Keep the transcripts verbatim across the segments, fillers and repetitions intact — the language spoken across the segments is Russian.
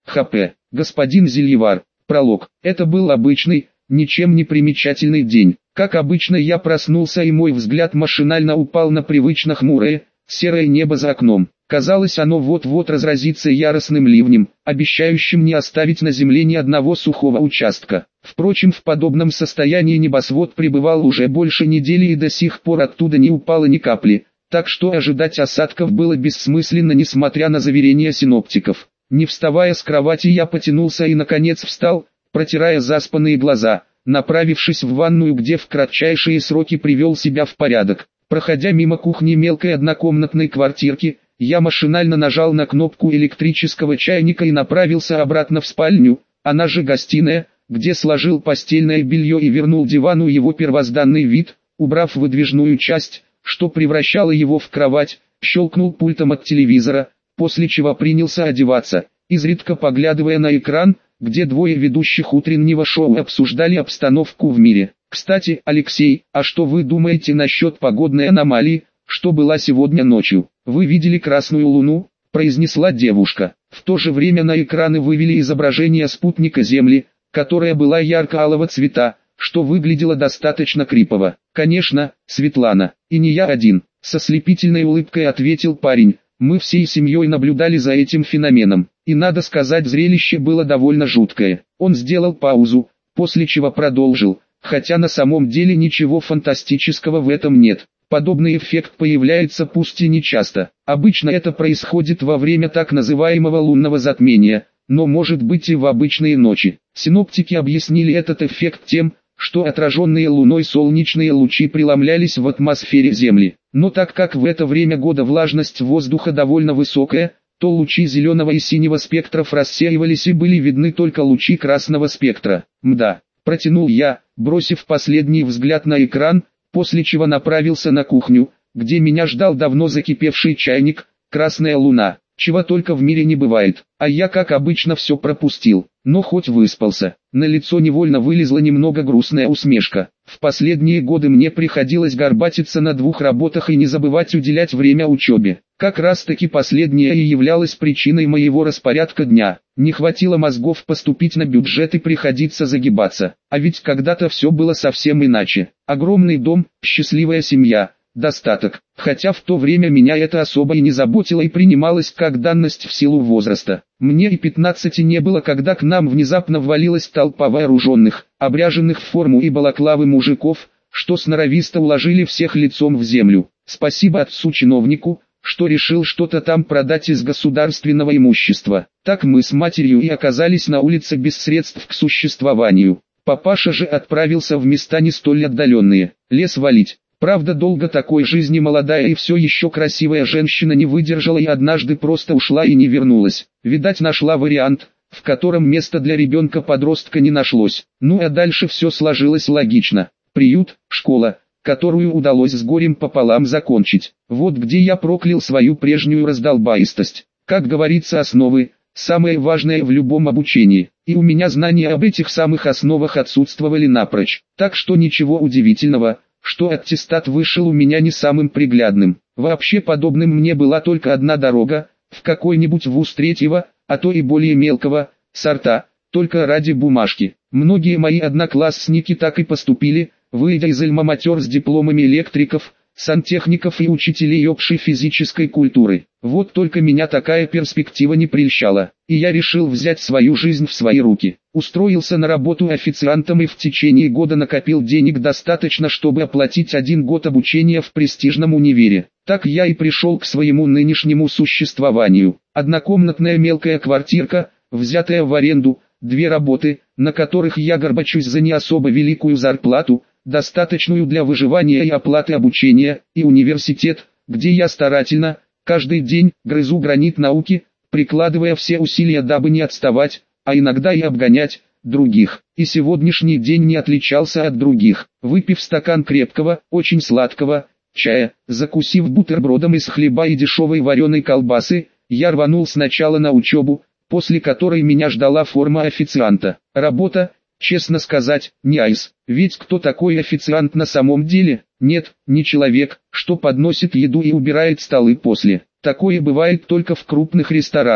ХП. Господин Зельевар. Пролог. Это был обычный, ничем не примечательный день. Как обычно, я проснулся, и мой взгляд машинально упал на привычно хмурое, серое небо за окном. Казалось, оно вот-вот разразится яростным ливнем, обещающим не оставить на земле ни одного сухого участка. Впрочем, в подобном состоянии небосвод пребывал уже больше недели, и до сих пор оттуда не упало ни капли, так что ожидать осадков было бессмысленно, несмотря на заверения синоптиков. Не вставая с кровати, я потянулся и наконец встал, протирая заспанные глаза, направившись в ванную, где в кратчайшие сроки привел себя в порядок. Проходя мимо кухни мелкой однокомнатной квартирки, я машинально нажал на кнопку электрического чайника и направился обратно в спальню, она же гостиная, где сложил постельное белье и вернул дивану его первозданный вид, убрав выдвижную часть, что превращало его в кровать, щелкнул пультом от телевизора, после чего принялся одеваться, изредка поглядывая на экран, где двое ведущих утреннего шоу обсуждали обстановку в мире. Кстати, Алексей, а что вы думаете насчет погодной аномалии, что была сегодня ночью? Вы видели красную луну? Произнесла девушка. В то же время на экраны вывели изображение спутника Земли, которая была ярко-алого цвета, что выглядело достаточно крипово. Конечно, Светлана, и не я один, со слепительной улыбкой ответил парень. Мы всей семьей наблюдали за этим феноменом, и надо сказать, зрелище было довольно жуткое. Он сделал паузу, после чего продолжил, хотя на самом деле ничего фантастического в этом нет. Подобный эффект появляется пусть и не часто. Обычно это происходит во время так называемого лунного затмения, но может быть и в обычные ночи. Синоптики объяснили этот эффект тем, что отраженные луной солнечные лучи преломлялись в атмосфере Земли. Но так как в это время года влажность воздуха довольно высокая, то лучи зеленого и синего спектров рассеивались и были видны только лучи красного спектра. Мда, протянул я, бросив последний взгляд на экран, после чего направился на кухню, где меня ждал давно закипевший чайник, красная луна. Чего только в мире не бывает, а я как обычно все пропустил, но хоть выспался. На лицо невольно вылезла немного грустная усмешка. В последние годы мне приходилось горбатиться на двух работах и не забывать уделять время учебе. Как раз таки последняя и являлась причиной моего распорядка дня. Не хватило мозгов поступить на бюджет и приходится загибаться. А ведь когда-то все было совсем иначе. Огромный дом, счастливая семья, достаток, хотя в то время меня это особо и не заботило и принималось как данность в силу возраста. Мне и пятнадцати не было, когда к нам внезапно ввалилась толпа вооруженных, обряженных в форму и балаклавы мужиков, что сноровисто уложили всех лицом в землю. Спасибо отцу-чиновнику, что решил что-то там продать из государственного имущества. Так мы с матерью и оказались на улице без средств к существованию. Папаша же отправился в места не столь отдаленные, лес валить. Правда, долго такой жизни молодая и все еще красивая женщина не выдержала и однажды просто ушла и не вернулась. Видать, нашла вариант, в котором места для ребенка-подростка не нашлось. Ну а дальше все сложилось логично. Приют, школа, которую удалось с горем пополам закончить. Вот где я проклял свою прежнюю раздолбаистость. Как говорится, основы – самое важное в любом обучении. И у меня знания об этих самых основах отсутствовали напрочь. Так что ничего удивительного, что аттестат вышел у меня не самым приглядным. Вообще подобным мне была только одна дорога, в какой-нибудь вуз третьего, а то и более мелкого, сорта, только ради бумажки. Многие мои одноклассники так и поступили, выйдя из альма-матер с дипломами электриков, сантехников и учителей общей физической культуры. Вот только меня такая перспектива не прельщала, и я решил взять свою жизнь в свои руки. Устроился на работу официантом и в течение года накопил денег достаточно, чтобы оплатить один год обучения в престижном универе. Так я и пришел к своему нынешнему существованию. Однокомнатная мелкая квартирка, взятая в аренду, две работы, на которых я горбачусь за не особо великую зарплату, достаточную для выживания и оплаты обучения, и университет, где я старательно, каждый день, грызу гранит науки, прикладывая все усилия, дабы не отставать, а иногда и обгонять других. И сегодняшний день не отличался от других. Выпив стакан крепкого, очень сладкого чая, закусив бутербродом из хлеба и дешевой вареной колбасы, я рванул сначала на учебу, после которой меня ждала форма официанта. Работа, честно сказать, не айс. Ведь кто такой официант на самом деле? Нет, не человек, что подносит еду и убирает столы после. Такое бывает только в крупных ресторанах.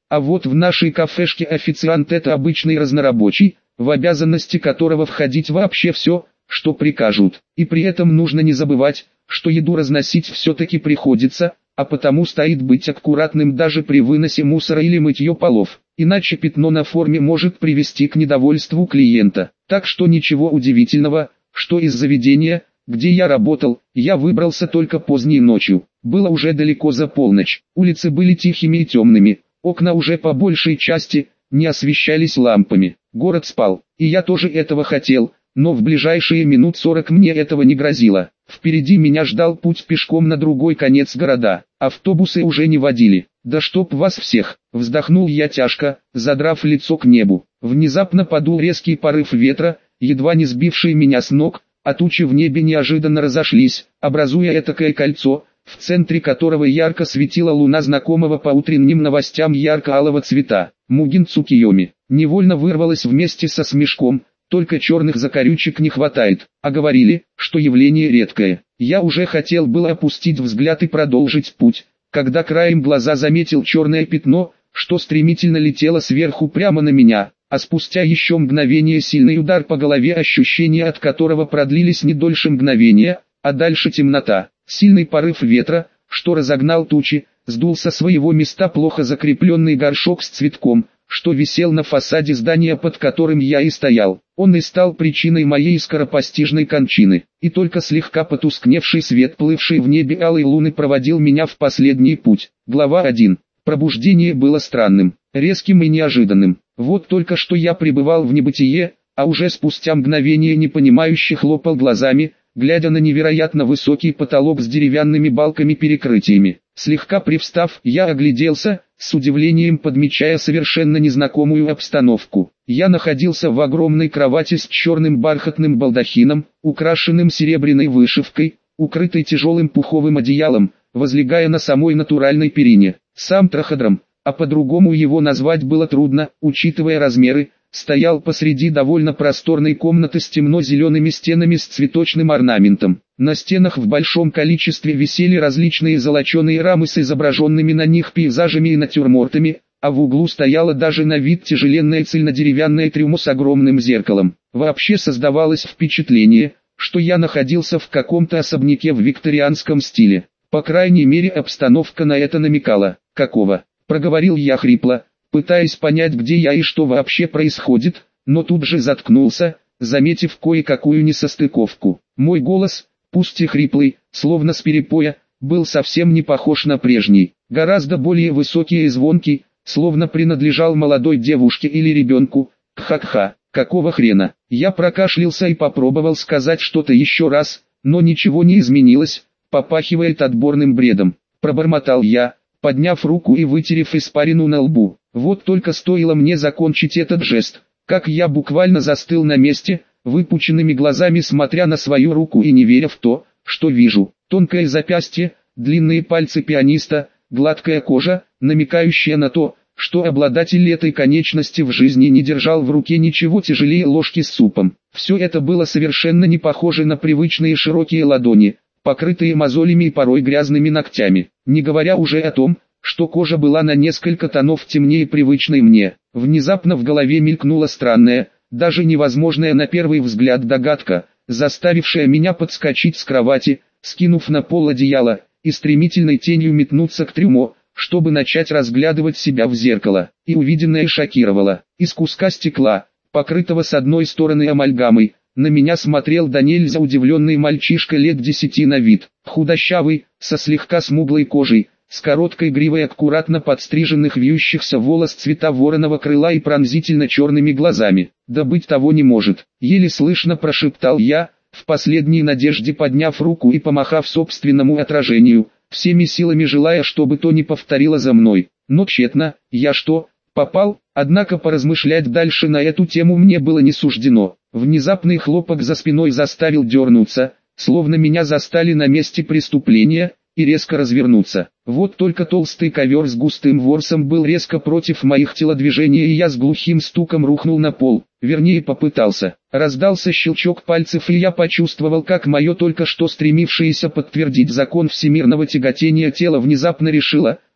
А вот в нашей кафешке официант — это обычный разнорабочий, в обязанности которого входить вообще все, что прикажут. И при этом нужно не забывать, что еду разносить все-таки приходится, а потому стоит быть аккуратным даже при выносе мусора или мытье полов. Иначе пятно на форме может привести к недовольству клиента. Так что ничего удивительного, что из заведения, где я работал, я выбрался только поздней ночью. Было уже далеко за полночь, улицы были тихими и темными, окна уже по большей части не освещались лампами. Город спал, и я тоже этого хотел, но в ближайшие минут сорок мне этого не грозило. Впереди меня ждал путь пешком на другой конец города, автобусы уже не водили. «Да чтоб вас всех!» — вздохнул я тяжко, задрав лицо к небу. Внезапно подул резкий порыв ветра, едва не сбивший меня с ног, а тучи в небе неожиданно разошлись, образуя этакое кольцо, в центре которого ярко светила луна знакомого по утренним новостям ярко-алого цвета. Мугин Цукиоми невольно вырвалась вместе со смешком, только черных закорючек не хватает, а говорили, что явление редкое. Я уже хотел было опустить взгляд и продолжить путь, когда краем глаза заметил черное пятно, что стремительно летело сверху прямо на меня, а спустя еще мгновение сильный удар по голове, ощущения от которого продлились не дольше мгновения, а дальше темнота. Сильный порыв ветра, что разогнал тучи, сдул со своего места плохо закрепленный горшок с цветком, что висел на фасаде здания, под которым я и стоял. Он и стал причиной моей скоропостижной кончины, и только слегка потускневший свет, плывший в небе алой луны, проводил меня в последний путь. Глава один. Пробуждение было странным, резким и неожиданным. Вот только что я пребывал в небытие, а уже спустя мгновение непонимающе хлопал глазами, глядя на невероятно высокий потолок с деревянными балками-перекрытиями. Слегка привстав, я огляделся, с удивлением подмечая совершенно незнакомую обстановку. Я находился в огромной кровати с черным бархатным балдахином, украшенным серебряной вышивкой, укрытой тяжелым пуховым одеялом, возлегая на самой натуральной перине. Сам траходром, а по-другому его назвать было трудно, учитывая размеры, стоял посреди довольно просторной комнаты с темно-зелеными стенами с цветочным орнаментом. На стенах в большом количестве висели различные золоченые рамы с изображенными на них пейзажами и натюрмортами, а в углу стояла даже на вид тяжеленная цельнодеревянная трюмо с огромным зеркалом. Вообще создавалось впечатление, что я находился в каком-то особняке в викторианском стиле. По крайней мере, обстановка на это намекала. «Какого?» — проговорил я хрипло, пытаясь понять, где я и что вообще происходит, но тут же заткнулся, заметив кое-какую несостыковку. Мой голос, пусть и хриплый, словно с перепоя, был совсем не похож на прежний, гораздо более высокий и звонкий, словно принадлежал молодой девушке или ребенку. Ха-ха, какого хрена? Я прокашлялся и попробовал сказать что-то еще раз, но ничего не изменилось, попахивает отборным бредом. Пробормотал я, подняв руку и вытерев испарину на лбу. Вот только стоило мне закончить этот жест, как я буквально застыл на месте, выпученными глазами смотря на свою руку и не веря в то, что вижу. Тонкое запястье, длинные пальцы пианиста, гладкая кожа, намекающая на то, что обладатель этой конечности в жизни не держал в руке ничего тяжелее ложки с супом. Все это было совершенно не похоже на привычные широкие ладони, покрытые мозолями и порой грязными ногтями, не говоря уже о том, что кожа была на несколько тонов темнее привычной мне. Внезапно в голове мелькнула странная, даже невозможная на первый взгляд догадка, заставившая меня подскочить с кровати, скинув на пол одеяло, и стремительной тенью метнуться к трюмо, чтобы начать разглядывать себя в зеркало. И увиденное шокировало. Из куска стекла, покрытого с одной стороны амальгамой, на меня смотрел до нельзя удивленный мальчишка лет десяти на вид, худощавый, со слегка смуглой кожей, с короткой гривой аккуратно подстриженных вьющихся волос цвета вороного крыла и пронзительно черными глазами. «Да быть того не может», — еле слышно прошептал я, в последней надежде подняв руку и помахав собственному отражению, всеми силами желая, чтобы то не повторило за мной. Но тщетно. Я что, попал? Однако поразмышлять дальше на эту тему мне было не суждено. Внезапный хлопок за спиной заставил дернуться, словно меня застали на месте преступления, и резко развернуться. Вот только толстый ковер с густым ворсом был резко против моих телодвижений, и я с глухим стуком рухнул на пол, вернее попытался. Раздался щелчок пальцев, и я почувствовал, как мое только что стремившееся подтвердить закон всемирного тяготения тело внезапно решило,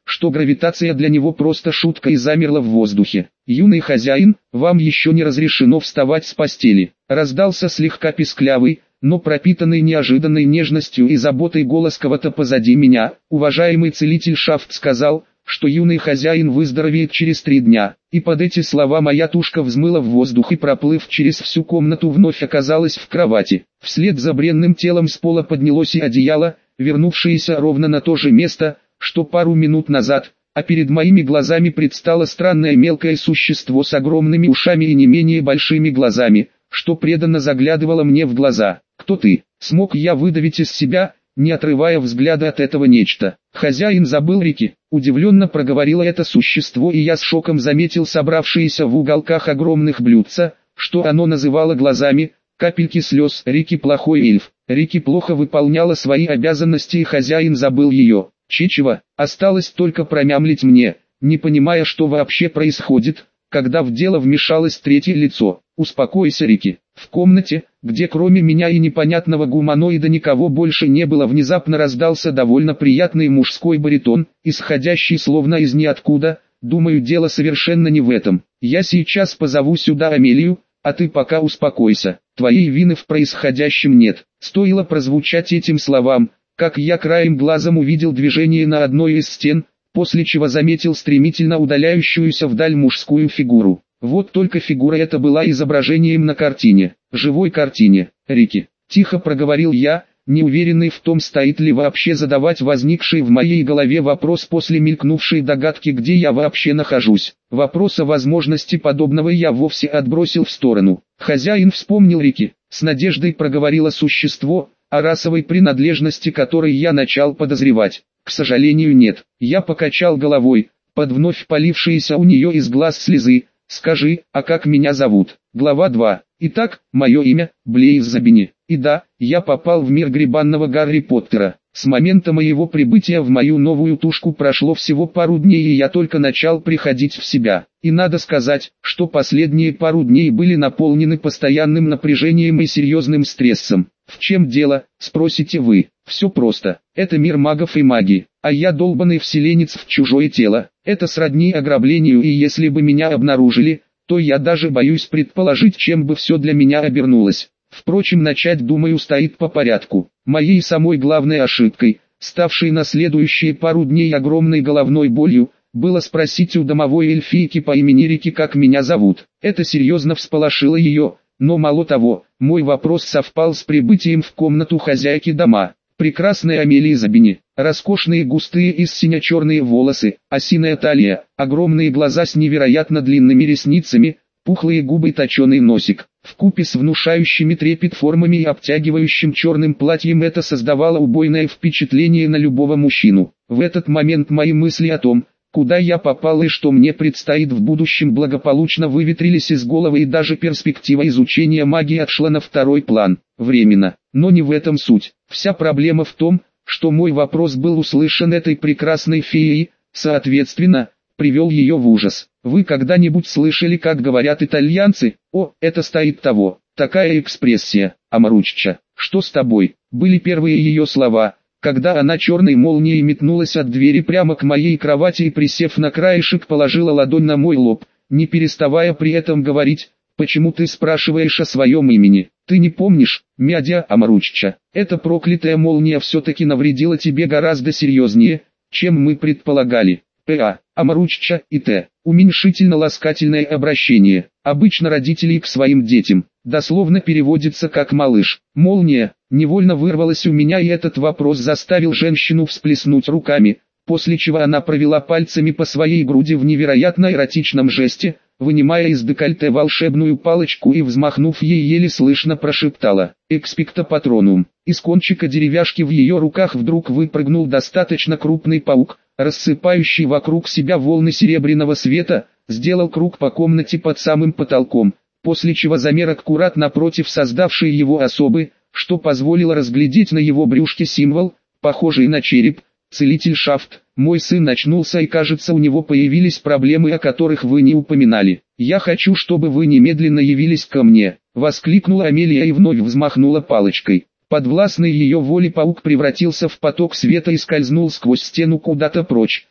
что гравитация для него просто шутка и замерла в воздухе. «Юный хозяин, вам еще не разрешено вставать с постели», раздался слегка писклявый, но пропитанный неожиданной нежностью и заботой голос кого-то позади меня. Уважаемый целитель Шафт сказал, что юный хозяин выздоровеет через три дня, и под эти слова моя тушка взмыла в воздух и, проплыв через всю комнату, вновь оказалась в кровати. Вслед за бренным телом с пола поднялось и одеяло, вернувшееся ровно на то же место, что пару минут назад, а перед моими глазами предстало странное мелкое существо с огромными ушами и не менее большими глазами, что преданно заглядывало мне в глаза. «Кто ты?» — смог я выдавить из себя, не отрывая взгляда от этого нечто. «Хозяин забыл реки», — удивленно проговорило это существо, и я с шоком заметил собравшиеся в уголках огромных блюдца, что оно называло глазами, капельки слез. Рики плохой эльф. Рики плохо выполняла свои обязанности, и хозяин забыл ее. Чичева, осталось только промямлить мне, не понимая, что вообще происходит, когда в дело вмешалось третье лицо. «Успокойся, Рики». В комнате, где кроме меня и непонятного гуманоида никого больше не было, внезапно раздался довольно приятный мужской баритон, исходящий словно из ниоткуда. «Думаю, дело совершенно не в этом. Я сейчас позову сюда Амелию, а ты пока успокойся. Твоей вины в происходящем нет». Стоило прозвучать этим словам, как я краем глазом увидел движение на одной из стен, после чего заметил стремительно удаляющуюся вдаль мужскую фигуру. Вот только фигура эта была изображением на картине, живой картине. «Рики», — тихо проговорил я, неуверенный в том, стоит ли вообще задавать возникший в моей голове вопрос после мелькнувшей догадки, где я вообще нахожусь. Вопрос о возможности подобного я вовсе отбросил в сторону. «Хозяин вспомнил Рики», — с надеждой проговорило существо, о расовой принадлежности которой я начал подозревать. «К сожалению, нет». Я покачал головой, под вновь полившиеся у нее из глаз слезы. «Скажи, а как меня зовут?» Глава два. Итак, мое имя – Блейз Забини. И да, я попал в мир гребанного Гарри Поттера. С момента моего прибытия в мою новую тушку прошло всего пару дней, и я только начал приходить в себя. И надо сказать, что последние пару дней были наполнены постоянным напряжением и серьезным стрессом. В чем дело, спросите вы? Все просто. Это мир магов и магии, а я долбанный вселенец в чужое тело. Это сродни ограблению, и если бы меня обнаружили, то я даже боюсь предположить, чем бы все для меня обернулось. Впрочем, начать, думаю, стоит по порядку. Моей самой главной ошибкой, ставшей на следующие пару дней огромной головной болью, было спросить у домовой эльфийки по имени Рики, как меня зовут. Это серьезно всполошило ее, но мало того, мой вопрос совпал с прибытием в комнату хозяйки дома. Прекрасная Амелия Забини, роскошные густые и сине-черные волосы, осиная талия, огромные глаза с невероятно длинными ресницами, пухлые губы и точеный носик. Вкупе с внушающими трепет формами и обтягивающим черным платьем это создавало убойное впечатление на любого мужчину. В этот момент мои мысли о том, куда я попал и что мне предстоит в будущем, благополучно выветрились из головы, и даже перспектива изучения магии отшла на второй план. Временно. Но не в этом суть. Вся проблема в том, что мой вопрос был услышан этой прекрасной феей, соответственно, привел ее в ужас. Вы когда-нибудь слышали, как говорят итальянцы? О, это стоит того. Такая экспрессия. Амаручча, что с тобой? Были первые ее слова, когда она черной молнией метнулась от двери прямо к моей кровати и, присев на краешек, положила ладонь на мой лоб, не переставая при этом говорить: «Почему ты спрашиваешь о своем имени? Ты не помнишь, Мядя Амаручча? Эта проклятая молния все-таки навредила тебе гораздо серьезнее, чем мы предполагали». П.А. Амаручча и Т. Уменьшительно-ласкательное обращение. Обычно родителей к своим детям. Дословно переводится как «малыш». Молния невольно вырвалась у меня, и этот вопрос заставил женщину всплеснуть руками, после чего она провела пальцами по своей груди в невероятно эротичном жесте, вынимая из декольте волшебную палочку и, взмахнув ей, еле слышно прошептала: «Экспекто патронум». Из кончика деревяшки в ее руках вдруг выпрыгнул достаточно крупный паук, рассыпающий вокруг себя волны серебряного света, сделал круг по комнате под самым потолком, после чего замер аккурат напротив создавшей его особы, что позволило разглядеть на его брюшке символ, похожий на череп. «Целитель Шафт, мой сын очнулся, и кажется, у него появились проблемы, о которых вы не упоминали. Я хочу, чтобы вы немедленно явились ко мне», — воскликнула Амелия и вновь взмахнула палочкой. Подвластный ее воле паук превратился в поток света и скользнул сквозь стену куда-то прочь,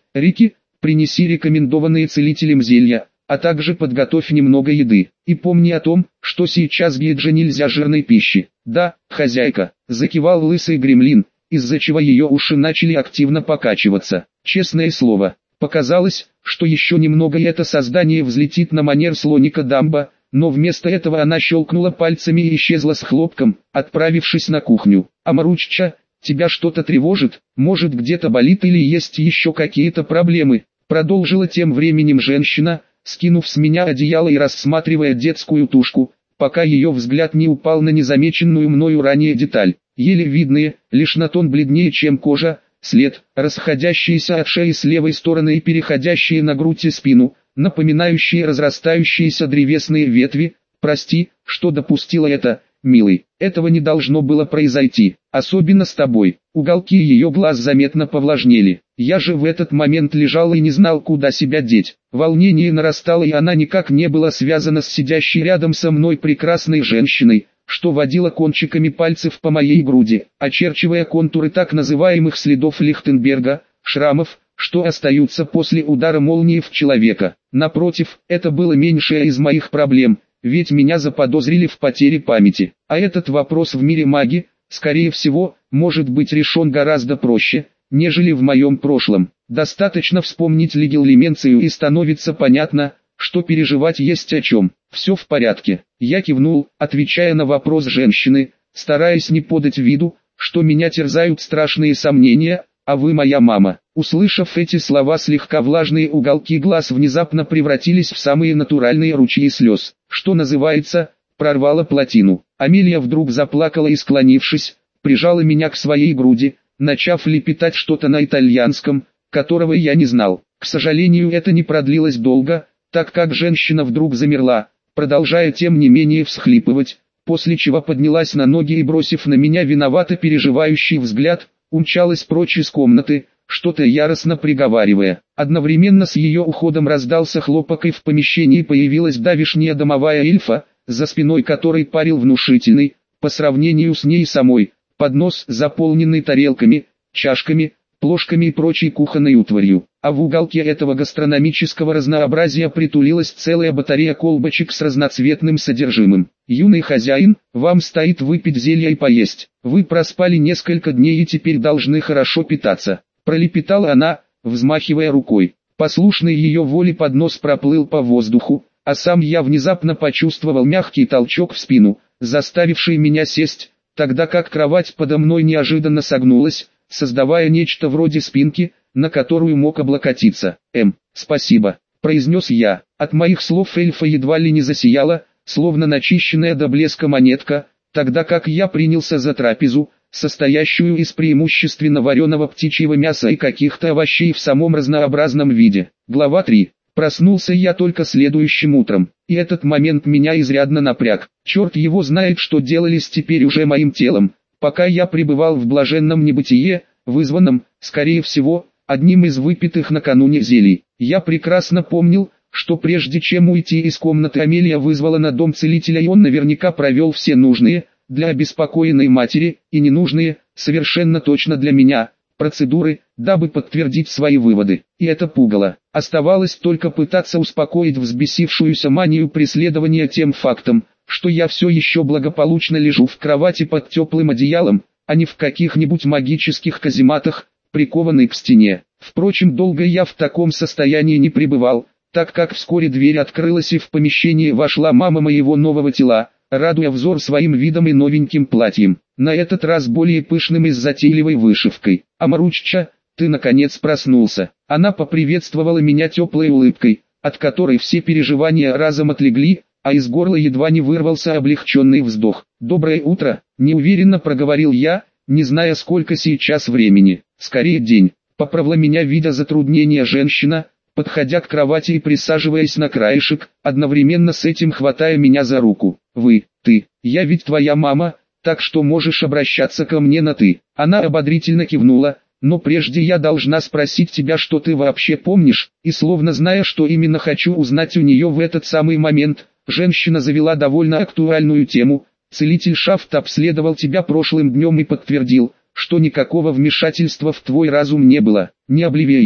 Рики, принеси рекомендованные целителем зелья, а также подготовь немного еды. И помни о том, что сейчас Гейджи нельзя жирной пищи. Да, хозяйка, закивал лысый гремлин, из-за чего ее уши начали активно покачиваться. Честное слово, показалось, что еще немного и это создание взлетит на манер слоника Дамбо, но вместо этого она щелкнула пальцами и исчезла с хлопком, отправившись на кухню. Амаручча, тебя что-то тревожит, может где-то болит или есть еще какие-то проблемы? Продолжила тем временем женщина, скинув с меня одеяло и рассматривая детскую тушку, пока ее взгляд не упал на незамеченную мною ранее деталь, еле видные, лишь на тон бледнее чем кожа, след, расходящийся от шеи с левой стороны и переходящие на грудь и спину, напоминающие разрастающиеся древесные ветви. Прости, что допустила это, милый, этого не должно было произойти, особенно с тобой. Уголки ее глаз заметно повлажнели. Я же в этот момент лежал и не знал, куда себя деть. Волнение нарастало, и она никак не была связана с сидящей рядом со мной прекрасной женщиной, что водила кончиками пальцев по моей груди, очерчивая контуры так называемых следов Лихтенберга, шрамов, что остаются после удара молнии в человека. Напротив, это было меньшее из моих проблем, ведь меня заподозрили в потере памяти. А этот вопрос в мире маги, скорее всего, может быть решен гораздо проще, нежели в моем прошлом. Достаточно вспомнить легилименцию и становится понятно, что переживать есть о чем. Все в порядке. Я кивнул, отвечая на вопрос женщины, стараясь не подать виду, что меня терзают страшные сомнения. А вы моя мама. Услышав эти слова, слегка влажные уголки глаз внезапно превратились в самые натуральные ручьи слез, что называется, прорвало плотину. Амелия вдруг заплакала и, склонившись, прижала меня к своей груди, начав лепетать что-то на итальянском, которого я не знал. К сожалению, это не продлилось долго, так как женщина вдруг замерла, продолжая тем не менее всхлипывать, после чего поднялась на ноги и, бросив на меня виновато переживающий взгляд, умчалась прочь из комнаты, что-то яростно приговаривая. Одновременно с ее уходом раздался хлопок, и в помещении появилась давишняя домовая эльфа, за спиной которой парил внушительный, по сравнению с ней самой, поднос, заполненный тарелками, чашками, плошками и прочей кухонной утварью. А в уголке этого гастрономического разнообразия притулилась целая батарея колбочек с разноцветным содержимым. «Юный хозяин, вам стоит выпить зелья и поесть. Вы проспали несколько дней и теперь должны хорошо питаться», — пролепетала она, взмахивая рукой. Послушный ее воле поднос проплыл по воздуху, а сам я внезапно почувствовал мягкий толчок в спину, заставивший меня сесть, тогда как кровать подо мной неожиданно согнулась, создавая нечто вроде спинки, на которую мог облокотиться. «Эм, спасибо», — произнес я. От моих слов эльфа едва ли не засияла, словно начищенная до блеска монетка, тогда как я принялся за трапезу, состоящую из преимущественно вареного птичьего мяса и каких-то овощей в самом разнообразном виде. Глава три. Проснулся я только следующим утром, и этот момент меня изрядно напряг. Черт его знает, что делались теперь уже моим телом, пока я пребывал в блаженном небытие, вызванном, скорее всего, одним из выпитых накануне зелий. Я прекрасно помнил, что прежде чем уйти из комнаты, Амелия вызвала на дом целителя, и он наверняка провел все нужные, для обеспокоенной матери, и ненужные, совершенно точно для меня, процедуры, дабы подтвердить свои выводы. И это пугало. Оставалось только пытаться успокоить взбесившуюся манию преследования тем фактом, что я все еще благополучно лежу в кровати под теплым одеялом, а не в каких-нибудь магических казематах, прикованный к стене. Впрочем, долго я в таком состоянии не пребывал, так как вскоре дверь открылась и в помещение вошла мама моего нового тела, радуя взор своим видом и новеньким платьем, на этот раз более пышным и с затейливой вышивкой. «Амаручча, ты наконец проснулся». Она поприветствовала меня теплой улыбкой, от которой все переживания разом отлегли, а из горла едва не вырвался облегченный вздох. «Доброе утро», — неуверенно проговорил я, не зная, сколько сейчас времени. «Скорее день», — поправила меня, видя затруднения женщина, подходя к кровати и присаживаясь на краешек, одновременно с этим хватая меня за руку. «Вы, ты, я ведь твоя мама, так что можешь обращаться ко мне на «ты». Она ободрительно кивнула. «Но прежде я должна спросить тебя, что ты вообще помнишь», и словно зная, что именно хочу узнать у нее в этот самый момент, женщина завела довольно актуальную тему. «Целитель Шафт обследовал тебя прошлым днем и подтвердил, что никакого вмешательства в твой разум не было. Не Обливейта,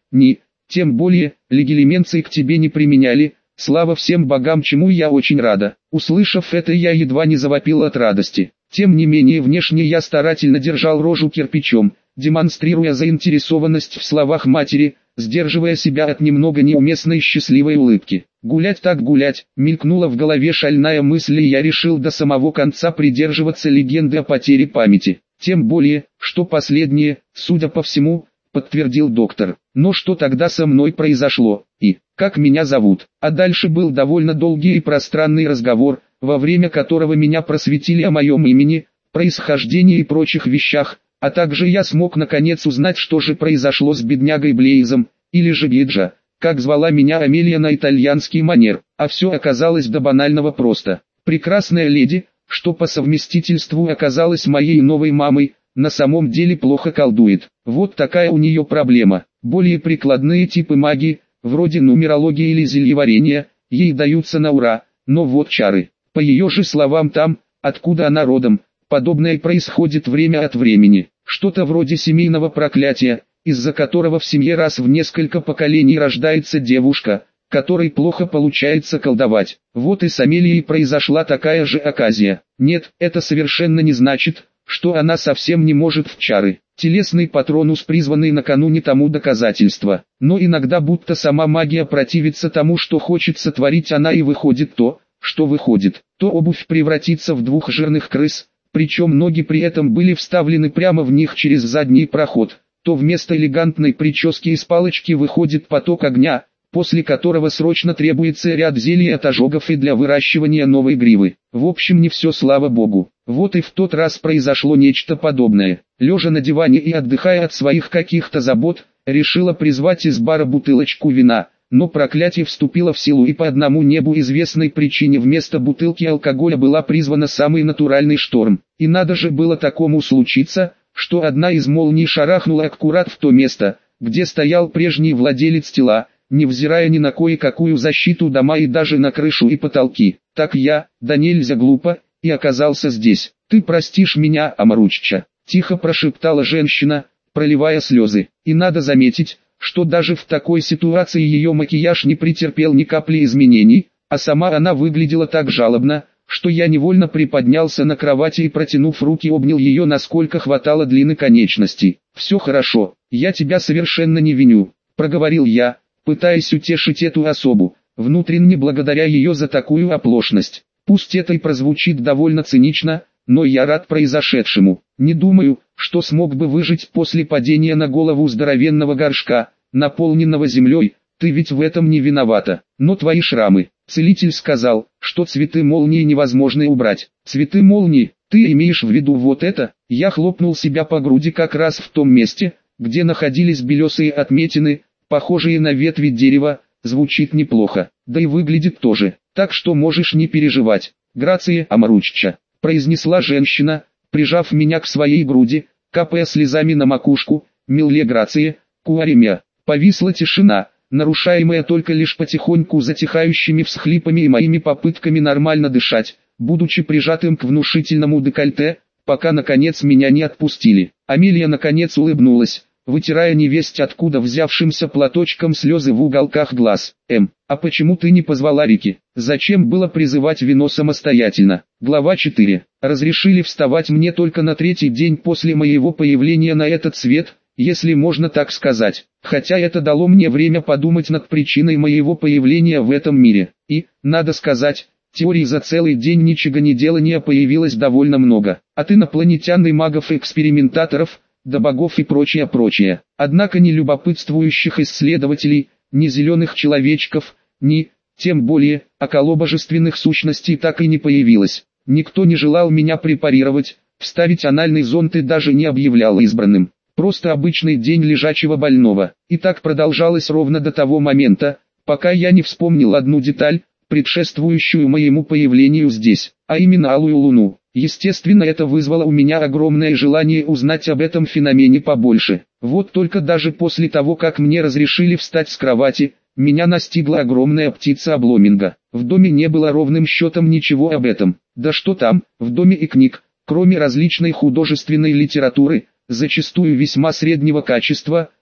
ни, тем более, легилименции к тебе не применяли, слава всем богам, чему я очень рада. Услышав это, я едва не завопил от радости. Тем не менее, внешне я старательно держал рожу кирпичом, демонстрируя заинтересованность в словах матери, сдерживая себя от немного неуместной счастливой улыбки. Гулять так гулять, мелькнула в голове шальная мысль, и я решил до самого конца придерживаться легенды о потере памяти. Тем более, что последнее, судя по всему, подтвердил доктор. Но что тогда со мной произошло, и как меня зовут? А дальше был довольно долгий и пространный разговор, во время которого меня просветили о моем имени, происхождении и прочих вещах, а также я смог наконец узнать, что же произошло с беднягой Блейзом, или же Гиджа, как звала меня Амелия на итальянский манер, а все оказалось до банального просто. Прекрасная леди, что по совместительству оказалась моей новой мамой, на самом деле плохо колдует. Вот такая у нее проблема. Более прикладные типы магии, вроде нумерологии или зельеварения, ей даются на ура, но вот чары. По ее же словам, там, откуда она родом, подобное происходит время от времени. Что-то вроде семейного проклятия, из-за которого в семье раз в несколько поколений рождается девушка, которой плохо получается колдовать. Вот и с Амелией произошла такая же оказия. Нет, это совершенно не значит, что она совсем не может в чары. Телесный патронус, призванный накануне, тому доказательство. Но иногда будто сама магия противится тому, что хочет сотворить она, и выходит то, что выходит. То обувь превратится в двух жирных крыс, причем ноги при этом были вставлены прямо в них через задний проход, то вместо элегантной прически из палочки выходит поток огня, после которого срочно требуется ряд зелий от ожогов и для выращивания новой гривы. В общем, не все, слава богу. Вот и в тот раз произошло нечто подобное. Лежа на диване и отдыхая от своих каких-то забот, решила призвать из бара бутылочку вина, но проклятие вступило в силу, и по одному небу известной причине вместо бутылки алкоголя была призвана самый натуральный шторм. И надо же было такому случиться, что одна из молний шарахнула аккурат в то место, где стоял прежний владелец тела, невзирая ни на кое-какую защиту дома и даже на крышу и потолки. Так я, да нельзя глупо, и оказался здесь. «Ты простишь меня, Амаручча», — тихо прошептала женщина, проливая слезы. И надо заметить, что даже в такой ситуации ее макияж не претерпел ни капли изменений, а сама она выглядела так жалобно, что я невольно приподнялся на кровати и, протянув руки, обнял ее, насколько хватало длины конечностей. «Все хорошо, я тебя совершенно не виню», — проговорил я, пытаясь утешить эту особу, внутренне благодаря ее за такую оплошность. Пусть это и прозвучит довольно цинично, но я рад произошедшему. Не думаю, что смог бы выжить после падения на голову здоровенного горшка, наполненного землей. Ты ведь в этом не виновата. Но твои шрамы. Целитель сказал, что цветы молнии невозможно убрать. Цветы молнии, ты имеешь в виду вот это? Я хлопнул себя по груди как раз в том месте, где находились белесые отметины, похожие на ветви дерева. Звучит неплохо, да и выглядит тоже. Так что можешь не переживать. Грация, Амаручча, произнесла женщина, прижав меня к своей груди, капая слезами на макушку. Миле Грация, Куаремя. Повисла тишина, нарушаемая только лишь потихоньку затихающими всхлипами и моими попытками нормально дышать, будучи прижатым к внушительному декольте, пока наконец меня не отпустили. Амелия наконец улыбнулась, вытирая невесть откуда взявшимся платочком слезы в уголках глаз. «Эм, а почему ты не позвала Рики? Зачем было призывать вино самостоятельно?» Глава четыре. Разрешили вставать мне только на третий день после моего появления на этот свет, если можно так сказать. Хотя это дало мне время подумать над причиной моего появления в этом мире. И, надо сказать, теорий за целый день ничего не делания появилось довольно много. От инопланетян и магов-экспериментаторов, до богов и прочее-прочее. Однако ни любопытствующих исследователей, ни зеленых человечков, ни, тем более, околобожественных сущностей так и не появилось. Никто не желал меня препарировать, вставить анальный зонд и даже не объявлял избранным. Просто обычный день лежачего больного. И так продолжалось ровно до того момента, пока я не вспомнил одну деталь, предшествующую моему появлению здесь, а именно алую луну. Естественно, это вызвало у меня огромное желание узнать об этом феномене побольше. Вот только даже после того, как мне разрешили встать с кровати, меня настигла огромная птица обломинга. В доме не было ровным счетом ничего об этом. Да что там, в доме и книг, кроме различной художественной литературы, зачастую весьма среднего качества,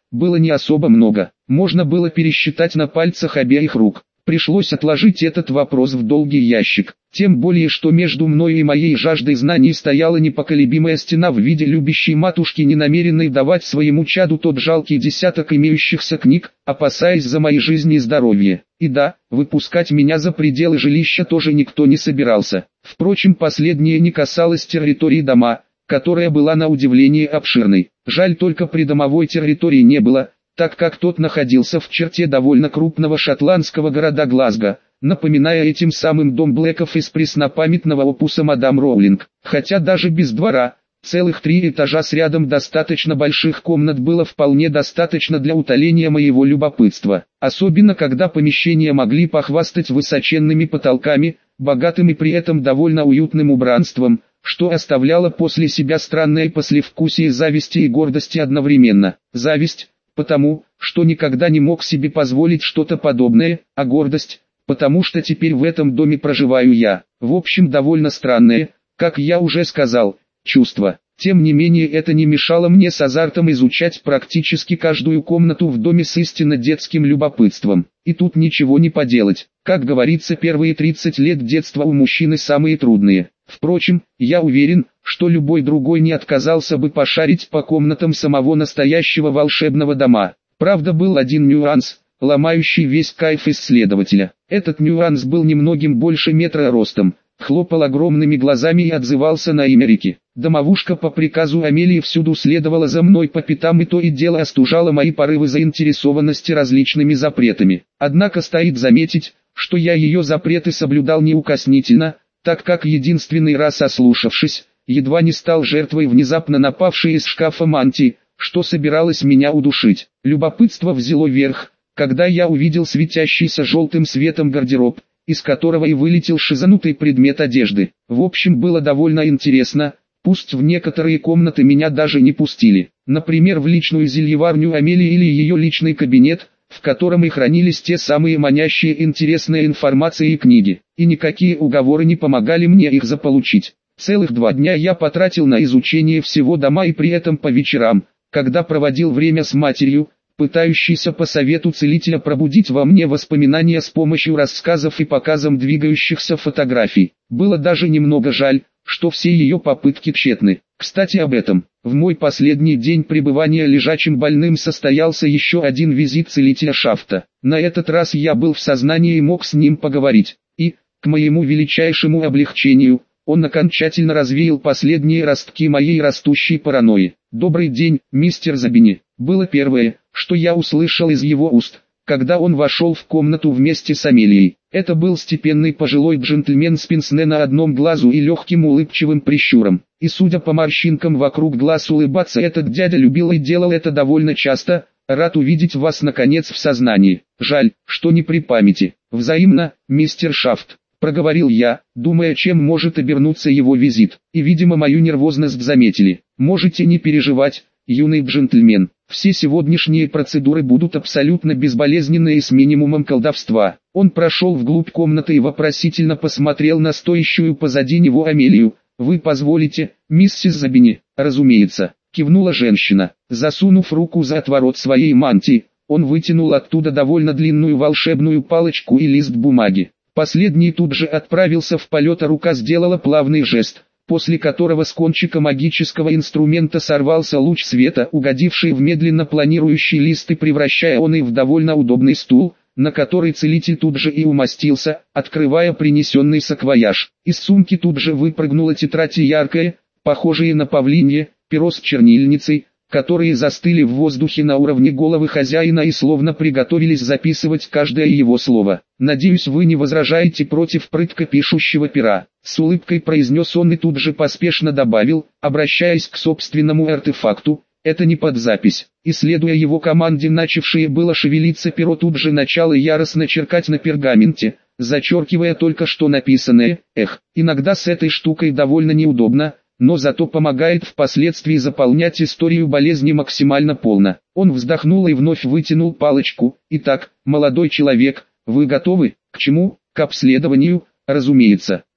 было не особо много. Можно было пересчитать на пальцах обеих рук. Пришлось отложить этот вопрос в долгий ящик. Тем более, что между мной и моей жаждой знаний стояла непоколебимая стена в виде любящей матушки, не намеренной давать своему чаду тот жалкий десяток имеющихся книг, опасаясь за мои жизни и здоровье. И да, выпускать меня за пределы жилища тоже никто не собирался. Впрочем, последнее не касалось территории дома, которая была на удивление обширной. Жаль, только придомовой территории не было, так как тот находился в черте довольно крупного шотландского города Глазго, напоминая этим самым дом Блэков из преснопамятного опуса мадам Роулинг. Хотя даже без двора, целых три этажа с рядом достаточно больших комнат было вполне достаточно для утоления моего любопытства. Особенно когда помещения могли похвастать высоченными потолками, богатым и при этом довольно уютным убранством, что оставляло после себя странное послевкусие зависти и гордости одновременно. Зависть, потому, что никогда не мог себе позволить что-то подобное, а гордость, потому что теперь в этом доме проживаю я. В общем, довольно странное, как я уже сказал, чувство. Тем не менее, это не мешало мне с азартом изучать практически каждую комнату в доме с истинно детским любопытством. И тут ничего не поделать. Как говорится, первые тридцать лет детства у мужчины самые трудные. Впрочем, я уверен, что любой другой не отказался бы пошарить по комнатам самого настоящего волшебного дома. Правда, был один нюанс, ломающий весь кайф исследователя. Этот нюанс был немногим больше метра ростом, хлопал огромными глазами и отзывался на имя Рики. Домовушка по приказу Амелии всюду следовала за мной по пятам и то и дело остужала мои порывы заинтересованности различными запретами. Однако стоит заметить, что я ее запреты соблюдал неукоснительно, так как единственный раз ослушавшись, едва не стал жертвой внезапно напавшей из шкафа мантии, что собиралась меня удушить. Любопытство взяло верх, когда я увидел светящийся желтым светом гардероб, из которого и вылетел шизанутый предмет одежды. В общем, было довольно интересно, пусть в некоторые комнаты меня даже не пустили. Например, в личную зельеварню Амелии или ее личный кабинет, в котором и хранились те самые манящие интересные информации и книги. И никакие уговоры не помогали мне их заполучить. Целых два дня я потратил на изучение всего дома и при этом по вечерам, когда проводил время с матерью, пытающейся по совету целителя пробудить во мне воспоминания с помощью рассказов и показом двигающихся фотографий. Было даже немного жаль, что все ее попытки тщетны. Кстати, об этом. В мой последний день пребывания лежачим больным состоялся еще один визит целителя Шафта. На этот раз я был в сознании и мог с ним поговорить. И, к моему величайшему облегчению, он окончательно развеял последние ростки моей растущей паранойи. «Добрый день, мистер Забини», было первое, что я услышал из его уст, когда он вошел в комнату вместе с Амелией. Это был степенный пожилой джентльмен с пенсне на одном глазу и легким улыбчивым прищуром. И судя по морщинкам вокруг глаз, улыбаться этот дядя любил и делал это довольно часто. «Рад увидеть вас наконец в сознании. Жаль, что не при памяти». «Взаимно, мистер Шафт», проговорил я, думая, чем может обернуться его визит. И, видимо, мою нервозность заметили. «Можете не переживать, юный джентльмен. Все сегодняшние процедуры будут абсолютно безболезненные и с минимумом колдовства». Он прошел вглубь комнаты и вопросительно посмотрел на стоящую позади него Амелию. «Вы позволите, миссис Забини?» «Разумеется», кивнула женщина. Засунув руку за отворот своей мантии, он вытянул оттуда довольно длинную волшебную палочку и лист бумаги. Последний тут же отправился в полет, а рука сделала плавный жест, после которого с кончика магического инструмента сорвался луч света, угодивший в медленно планирующий лист и превращая он и в довольно удобный стул, на который целитель тут же и умостился, открывая принесенный саквояж. Из сумки тут же выпрыгнула тетрадь и яркое, похожее на павлинье, перо с чернильницей, которые застыли в воздухе на уровне головы хозяина и словно приготовились записывать каждое его слово. «Надеюсь, вы не возражаете против прытко пишущего пера», — с улыбкой произнес он и тут же поспешно добавил, обращаясь к собственному артефакту: «это не под запись». И следуя его команде, начавшее было шевелиться перо тут же начало яростно черкать на пергаменте, зачеркивая только что написанное. Эх, иногда с этой штукой довольно неудобно, но зато помогает впоследствии заполнять историю болезни максимально полно. Он вздохнул и вновь вытянул палочку. «Итак, молодой человек, вы готовы? К чему? К обследованию, разумеется».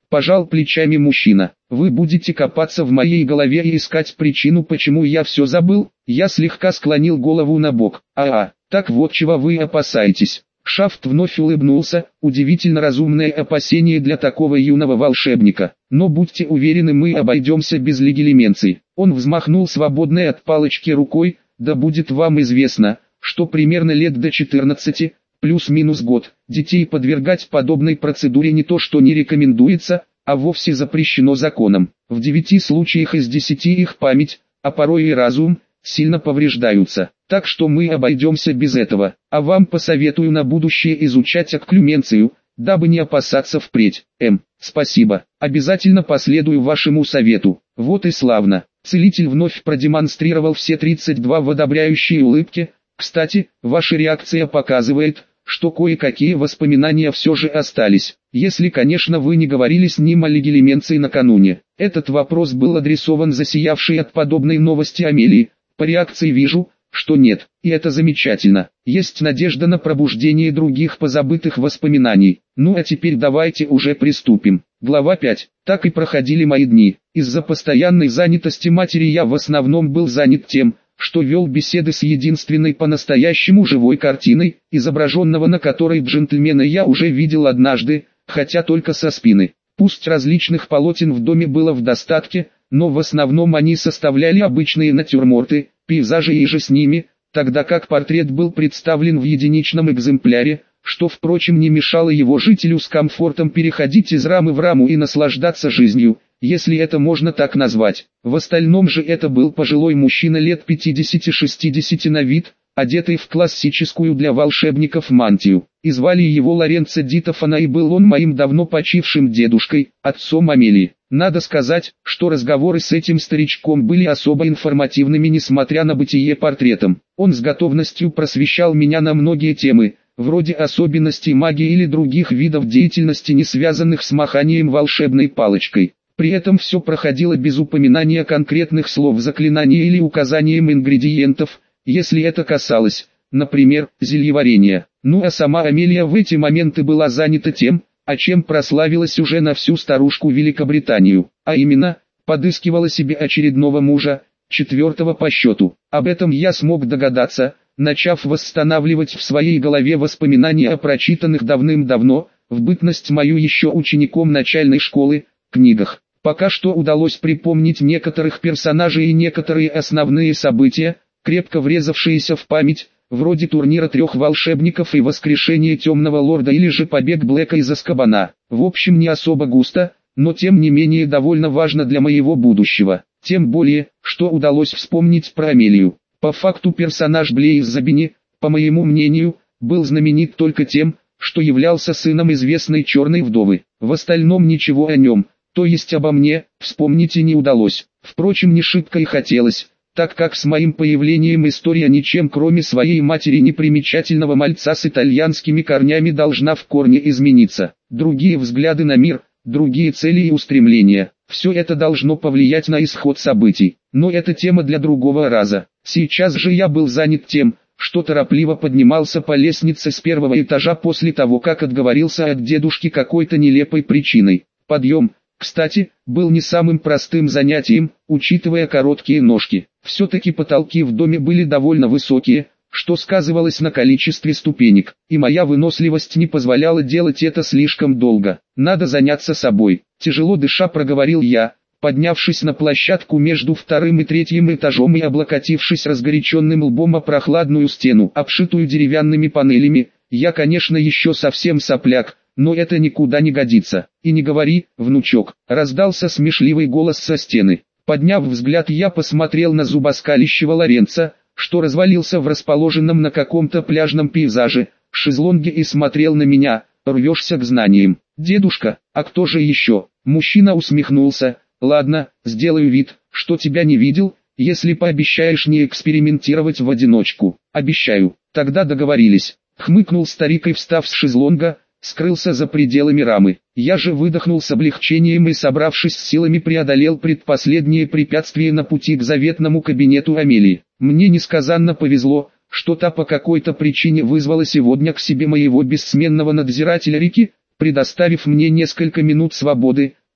Пожал плечами мужчина. Вы будете копаться в моей голове и искать причину, почему я все забыл? Я слегка склонил голову на бок. А-а, так вот чего вы опасаетесь. Шафт вновь улыбнулся, удивительно разумное опасение для такого юного волшебника. Но будьте уверены, мы обойдемся без легилименций. Он взмахнул свободной от палочки рукой. Да будет вам известно, что примерно лет до четырнадцати, плюс-минус год, детей подвергать подобной процедуре не то что не рекомендуется, а вовсе запрещено законом. В девяти случаях из десяти их память, а порой и разум, сильно повреждаются. Так что мы обойдемся без этого. А вам посоветую на будущее изучать окклюменцию, дабы не опасаться впредь. М. Спасибо. Обязательно последую вашему совету. Вот и славно. Целитель вновь продемонстрировал все тридцать два в одобряющей улыбке. Кстати, ваша реакция показывает, что кое-какие воспоминания все же остались. Если, конечно, вы не говорили с ним о легилименции накануне. Этот вопрос был адресован засиявшей от подобной новости Амелии. По реакции вижу, что нет, и это замечательно. Есть надежда на пробуждение других позабытых воспоминаний. Ну а теперь давайте уже приступим. Глава пять. Так и проходили мои дни. Из-за постоянной занятости матери я в основном был занят тем, что вел беседы с единственной по-настоящему живой картиной, изображенного на которой джентльмена я уже видел однажды, хотя только со спины. Пусть различных полотен в доме было в достатке, но в основном они составляли обычные натюрморты, пейзажи и же с ними, тогда как портрет был представлен в единичном экземпляре, что впрочем не мешало его жителю с комфортом переходить из рамы в раму и наслаждаться жизнью, если это можно так назвать. В остальном же это был пожилой мужчина лет пятидесяти-шестидесяти на вид, одетый в классическую для волшебников мантию. И звали его Лоренцо ди Тофано, и был он моим давно почившим дедушкой, отцом Амелии. Надо сказать, что разговоры с этим старичком были особо информативными, несмотря на бытие портретом. Он с готовностью просвещал меня на многие темы, вроде особенностей магии или других видов деятельности, не связанных с маханием волшебной палочкой. При этом все проходило без упоминания конкретных слов заклинания или указанием ингредиентов, если это касалось, например, зельеварения. Ну а сама Амелия в эти моменты была занята тем, о чем прославилась уже на всю старушку Великобританию, а именно, подыскивала себе очередного мужа, четвертого по счету. Об этом я смог догадаться, начав восстанавливать в своей голове воспоминания о прочитанных давным-давно, в бытность мою еще учеником начальной школы, книгах. Пока что удалось припомнить некоторых персонажей и некоторые основные события, крепко врезавшиеся в память, вроде турнира трех волшебников и воскрешения темного лорда или же побег Блэка из Азкабана. В общем, не особо густо, но тем не менее довольно важно для моего будущего. Тем более, что удалось вспомнить про Амелию. По факту персонаж Блейз Забини, по моему мнению, был знаменит только тем, что являлся сыном известной черной вдовы. В остальном ничего о нем, то есть обо мне, вспомнить и не удалось. Впрочем, не шибко и хотелось, так как с моим появлением история ничем кроме своей матери непримечательного мальца с итальянскими корнями должна в корне измениться. Другие взгляды на мир, другие цели и устремления. Все это должно повлиять на исход событий. Но это тема для другого раза. Сейчас же я был занят тем, что торопливо поднимался по лестнице с первого этажа после того, как отговорился от дедушки какой-то нелепой причиной. Подъем, кстати, был не самым простым занятием, учитывая короткие ножки. Все-таки потолки в доме были довольно высокие, что сказывалось на количестве ступенек, и моя выносливость не позволяла делать это слишком долго. Надо заняться собой. Тяжело дыша проговорил я, поднявшись на площадку между вторым и третьим этажом и облокотившись разгоряченным лбом о прохладную стену, обшитую деревянными панелями. Я, конечно, еще совсем сопляк, но это никуда не годится. И не говори, внучок, раздался смешливый голос со стены. Подняв взгляд, я посмотрел на зубоскалящего Лоренцо, что развалился в расположенном на каком-то пляжном пейзаже шезлонге и смотрел на меня. Рвешься к знаниям. Дедушка, а кто же еще? Мужчина усмехнулся. Ладно, сделаю вид, что тебя не видел, если пообещаешь не экспериментировать в одиночку. Обещаю. Тогда договорились. Хмыкнул старик и, встав с шезлонга, скрылся за пределами рамы. Я же выдохнул с облегчением и, собравшись с силами, преодолел предпоследнее препятствие на пути к заветному кабинету Амелии. Мне несказанно повезло, что та по какой-то причине вызвала сегодня к себе моего бессменного надзирателя Рики, предоставив мне несколько минут свободы,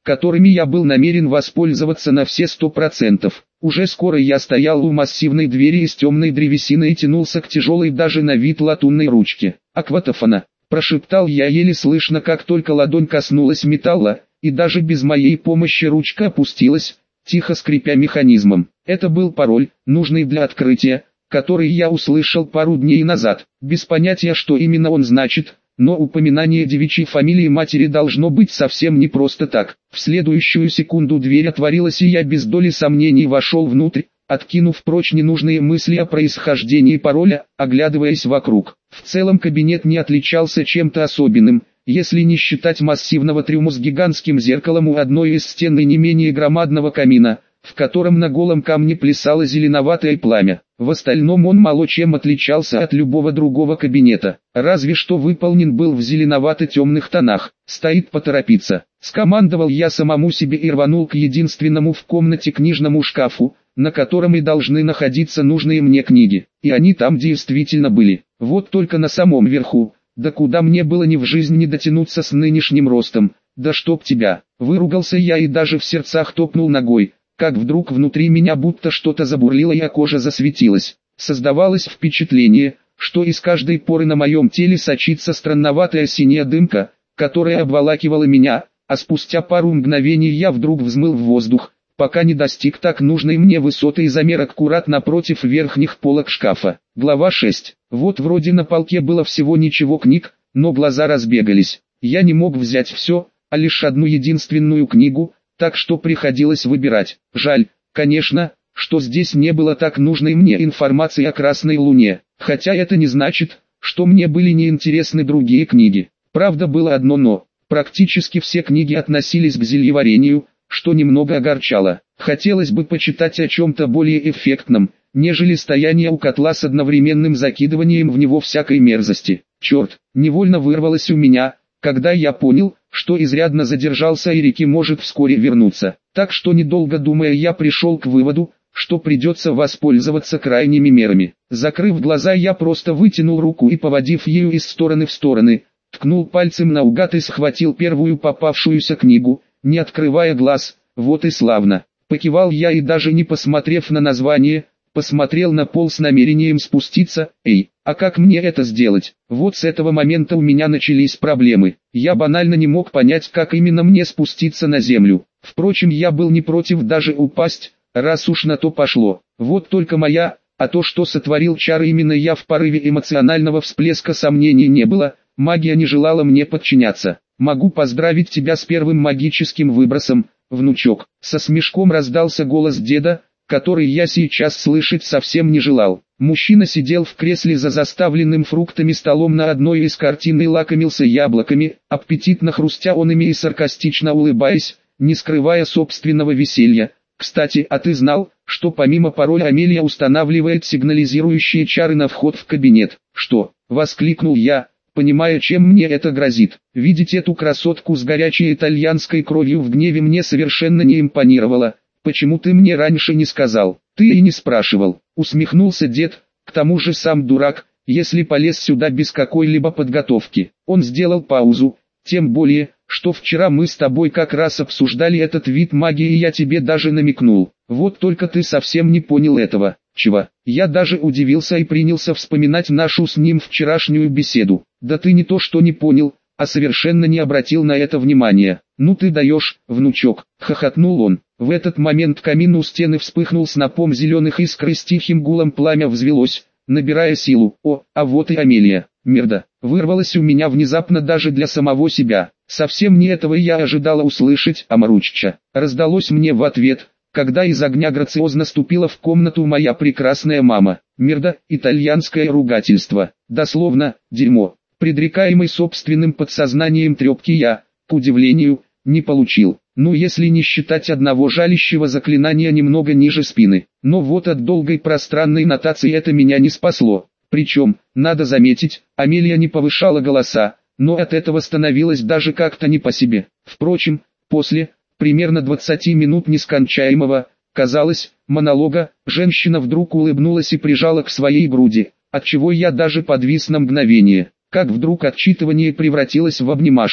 которыми я был намерен воспользоваться на все сто процентов. Уже скоро я стоял у массивной двери из темной древесины и тянулся к тяжелой даже на вид латунной ручке. «Акватофона», – прошептал я еле слышно, как только ладонь коснулась металла, и даже без моей помощи ручка опустилась, тихо скрипя механизмом. Это был пароль, нужный для открытия, который я услышал пару дней назад. Без понятия, что именно он значит, но упоминание девичьей фамилии матери должно быть совсем не просто так. В следующую секунду дверь отворилась, и я без доли сомнений вошел внутрь, откинув прочь ненужные мысли о происхождении пароля, оглядываясь вокруг. В целом кабинет не отличался чем-то особенным, если не считать массивного трюма с гигантским зеркалом у одной из стен и не менее громадного камина, в котором на голом камне плясало зеленоватое пламя. В остальном он мало чем отличался от любого другого кабинета, разве что выполнен был в зеленовато-темных тонах. «Стоит поторопиться», — скомандовал я самому себе и рванул к единственному в комнате книжному шкафу, на котором и должны находиться нужные мне книги. И они там действительно были. Вот только на самом верху, да куда мне было ни в жизнь не дотянуться с нынешним ростом. «Да чтоб тебя!» — выругался я и даже в сердцах топнул ногой, как вдруг внутри меня будто что-то забурлило и кожа засветилась. Создавалось впечатление, что из каждой поры на моем теле сочится странноватая синяя дымка, которая обволакивала меня, а спустя пару мгновений я вдруг взмыл в воздух, пока не достиг так нужной мне высоты и замер аккурат напротив верхних полок шкафа. Глава шесть. Вот вроде на полке было всего ничего книг, но глаза разбегались. Я не мог взять все, а лишь одну единственную книгу, так что приходилось выбирать. Жаль, конечно, что здесь не было так нужной мне информации о Красной Луне, хотя это не значит, что мне были неинтересны другие книги. Правда, было одно но. Практически все книги относились к зельеварению, что немного огорчало. Хотелось бы почитать о чем-то более эффектном, нежели стояние у котла с одновременным закидыванием в него всякой мерзости. Черт, невольно вырвалось у меня, когда я понял, что изрядно задержался и Рики может вскоре вернуться. Так что, недолго думая, я пришел к выводу, что придется воспользоваться крайними мерами. Закрыв глаза, я просто вытянул руку и, поводив ею из стороны в стороны, ткнул пальцем наугад и схватил первую попавшуюся книгу, не открывая глаз. Вот и славно. Покивал я и, даже не посмотрев на название, посмотрел на пол с намерением спуститься. Эй, а как мне это сделать? Вот с этого момента у меня начались проблемы. Я банально не мог понять, как именно мне спуститься на землю. Впрочем, я был не против даже упасть, раз уж на то пошло. Вот только моя, а то, что сотворил чары именно я, в порыве эмоционального всплеска сомнений не было, магия не желала мне подчиняться. «Могу поздравить тебя с первым магическим выбросом, внучок», — со смешком раздался голос деда, который я сейчас слышать совсем не желал. Мужчина сидел в кресле за заставленным фруктами столом на одной из картин и лакомился яблоками, аппетитно хрустя он ими и саркастично улыбаясь, не скрывая собственного веселья. «Кстати, а ты знал, что помимо пароля Амелия устанавливает сигнализирующие чары на вход в кабинет?» «Что?» — воскликнул я, понимая, чем мне это грозит. Видеть эту красотку с горячей итальянской кровью в гневе мне совершенно не импонировало. «Почему ты мне раньше не сказал?» «Ты и не спрашивал», — усмехнулся дед, «к тому же сам дурак, если полез сюда без какой-либо подготовки». Он сделал паузу, «тем более, что вчера мы с тобой как раз обсуждали этот вид магии и я тебе даже намекнул. Вот только ты совсем не понял этого». «Чего?» Я даже удивился и принялся вспоминать нашу с ним вчерашнюю беседу. «Да ты не то что не понял, а совершенно не обратил на это внимания». «Ну ты даешь, внучок», — хохотнул он. В этот момент камин у стены вспыхнул снопом зеленых искр и с тихим гулом пламя взвелось, набирая силу. «О, а вот и Амелия». «Мерда», вырвалось у меня внезапно даже для самого себя. Совсем не этого я ожидала услышать, Амаручча. Раздалось мне в ответ, когда из огня грациозно ступила в комнату моя прекрасная мама. «Мерда», итальянское ругательство. Дословно, дерьмо. Предрекаемый собственным подсознанием трепки я, к удивлению, не получил. Ну, если не считать одного жалящего заклинания немного ниже спины. Но вот от долгой пространной нотации это меня не спасло. Причем, надо заметить, Амелия не повышала голоса, но от этого становилось даже как-то не по себе. Впрочем, после, примерно двадцати минут нескончаемого, казалось, монолога, женщина вдруг улыбнулась и прижала к своей груди, отчего я даже подвис на мгновение. Как вдруг отчитывание превратилось в обнимашки.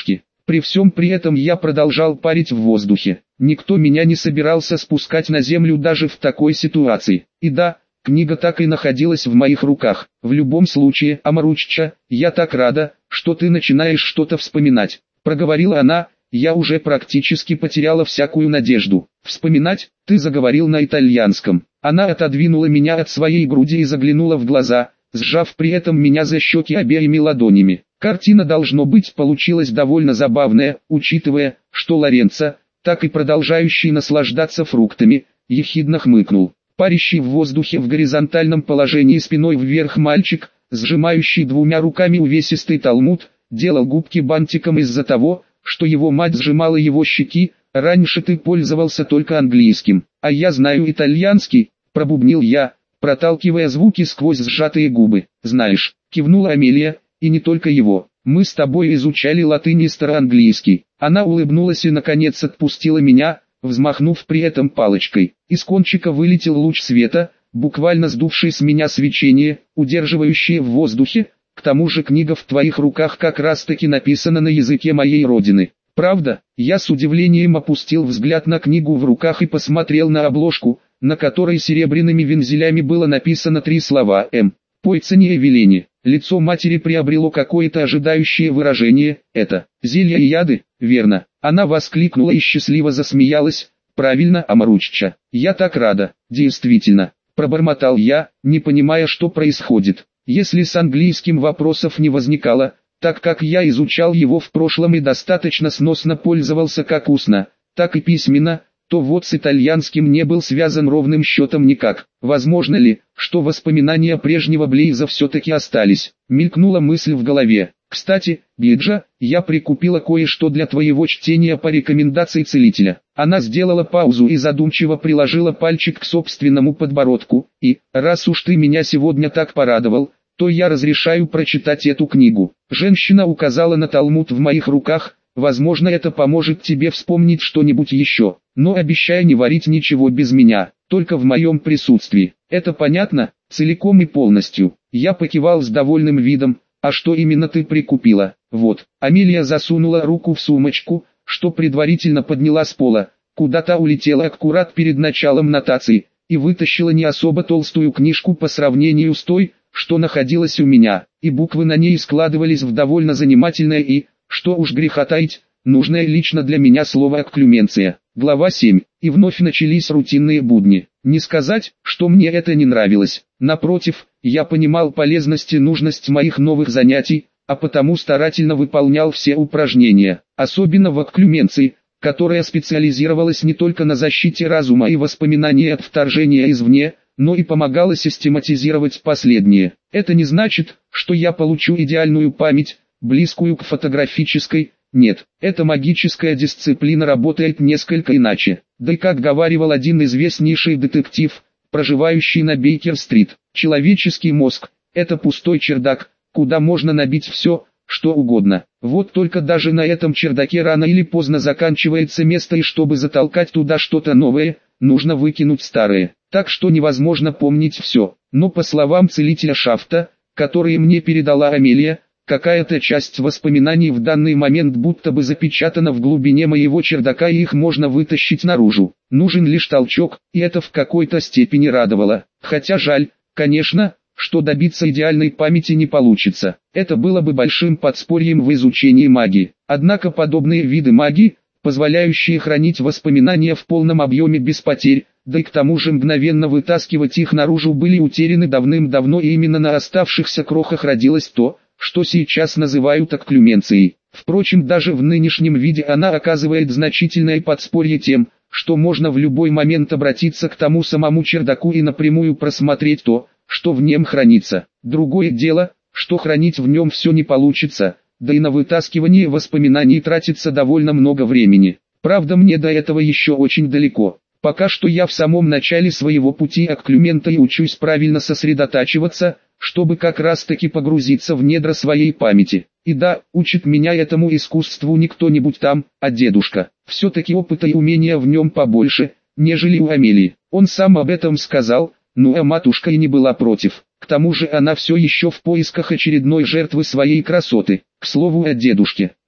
При всем при этом я продолжал парить в воздухе. Никто меня не собирался спускать на землю даже в такой ситуации. И да, книга так и находилась в моих руках. В любом случае, Амаручча, я так рада, что ты начинаешь что-то вспоминать. Проговорила она, я уже практически потеряла всякую надежду. Вспоминать? Ты заговорил на итальянском. Она отодвинула меня от своей груди и заглянула в глаза, сжав при этом меня за щеки обеими ладонями. Картина, должно быть, получилась довольно забавная, учитывая, что Лоренцо, так и продолжающий наслаждаться фруктами, ехидно хмыкнул. Парящий в воздухе в горизонтальном положении спиной вверх мальчик, сжимающий двумя руками увесистый талмуд, делал губки бантиком из-за того, что его мать сжимала его щеки. Раньше ты пользовался только английским, а я знаю итальянский, пробубнил я, проталкивая звуки сквозь сжатые губы. Знаешь, кивнула Амелия, и не только его. Мы с тобой изучали латынь и староанглийский. Она улыбнулась и наконец отпустила меня, взмахнув при этом палочкой. Из кончика вылетел луч света, буквально сдувший с меня свечение, удерживающее в воздухе. К тому же книга в твоих руках как раз таки написана на языке моей родины. Правда? Я с удивлением опустил взгляд на книгу в руках и посмотрел на обложку, на которой серебряными вензелями было написано три слова «М». Пойцание веление. Лицо матери приобрело какое-то ожидающее выражение. Это зелья и яды, верно? Она воскликнула и счастливо засмеялась. Правильно, Амаручча. Я так рада. Действительно. Пробормотал я, не понимая, что происходит. Если с английским вопросов не возникало, так как я изучал его в прошлом и достаточно сносно пользовался как устно, так и письменно, то вот с итальянским не был связан ровным счетом никак. Возможно ли, что воспоминания прежнего Блейза все-таки остались? Мелькнула мысль в голове. Кстати, Биджа, я прикупила кое-что для твоего чтения по рекомендации целителя. Она сделала паузу и задумчиво приложила пальчик к собственному подбородку. И, раз уж ты меня сегодня так порадовал, то я разрешаю прочитать эту книгу. Женщина указала на талмуд в моих руках. Возможно, это поможет тебе вспомнить что-нибудь еще, но обещай не варить ничего без меня, только в моем присутствии. Это понятно? Целиком и полностью. Я покивал с довольным видом. А что именно ты прикупила? Вот. Амелия засунула руку в сумочку, что предварительно подняла с пола, куда-то улетела аккурат перед началом нотации, и вытащила не особо толстую книжку по сравнению с той, что находилась у меня, и буквы на ней складывались в довольно занимательное и, что уж греха таить, нужное лично для меня слово «окклюменция». Глава семь. И вновь начались рутинные будни. Не сказать, что мне это не нравилось. Напротив, я понимал полезность и нужность моих новых занятий, а потому старательно выполнял все упражнения, особенно в окклюменции, которая специализировалась не только на защите разума и воспоминаний от вторжения извне, но и помогала систематизировать последние. Это не значит, что я получу идеальную память, близкую к фотографической. Нет, эта магическая дисциплина работает несколько иначе. Да и как говаривал один известнейший детектив, проживающий на Бейкер-стрит, человеческий мозг – это пустой чердак, куда можно набить все, что угодно. Вот только даже на этом чердаке рано или поздно заканчивается место, и чтобы затолкать туда что-то новое, нужно выкинуть старое. Так что невозможно помнить все. Но по словам целителя Шафта, которые мне передала Амелия, какая-то часть воспоминаний в данный момент будто бы запечатана в глубине моего чердака, и их можно вытащить наружу. Нужен лишь толчок, и это в какой-то степени радовало. Хотя жаль, конечно, что добиться идеальной памяти не получится. Это было бы большим подспорьем в изучении магии. Однако подобные виды магии, позволяющие хранить воспоминания в полном объеме без потерь, да и к тому же мгновенно вытаскивать их наружу, были утеряны давным-давно, и именно на оставшихся крохах родилось то, что сейчас называют окклюменцией. Впрочем, даже в нынешнем виде она оказывает значительное подспорье тем, что можно в любой момент обратиться к тому самому чердаку и напрямую просмотреть то, что в нем хранится. Другое дело, что хранить в нем все не получится, да и на вытаскивание воспоминаний тратится довольно много времени. Правда, мне до этого еще очень далеко. Пока что я в самом начале своего пути окклюмента и учусь правильно сосредотачиваться, чтобы как раз таки погрузиться в недра своей памяти. И да, учит меня этому искусству не кто-нибудь там, а дедушка. Все-таки опыта и умения в нем побольше, нежели у Амелии. Он сам об этом сказал, ну а матушка и не была против. К тому же она все еще в поисках очередной жертвы своей красоты. К слову о дедушке.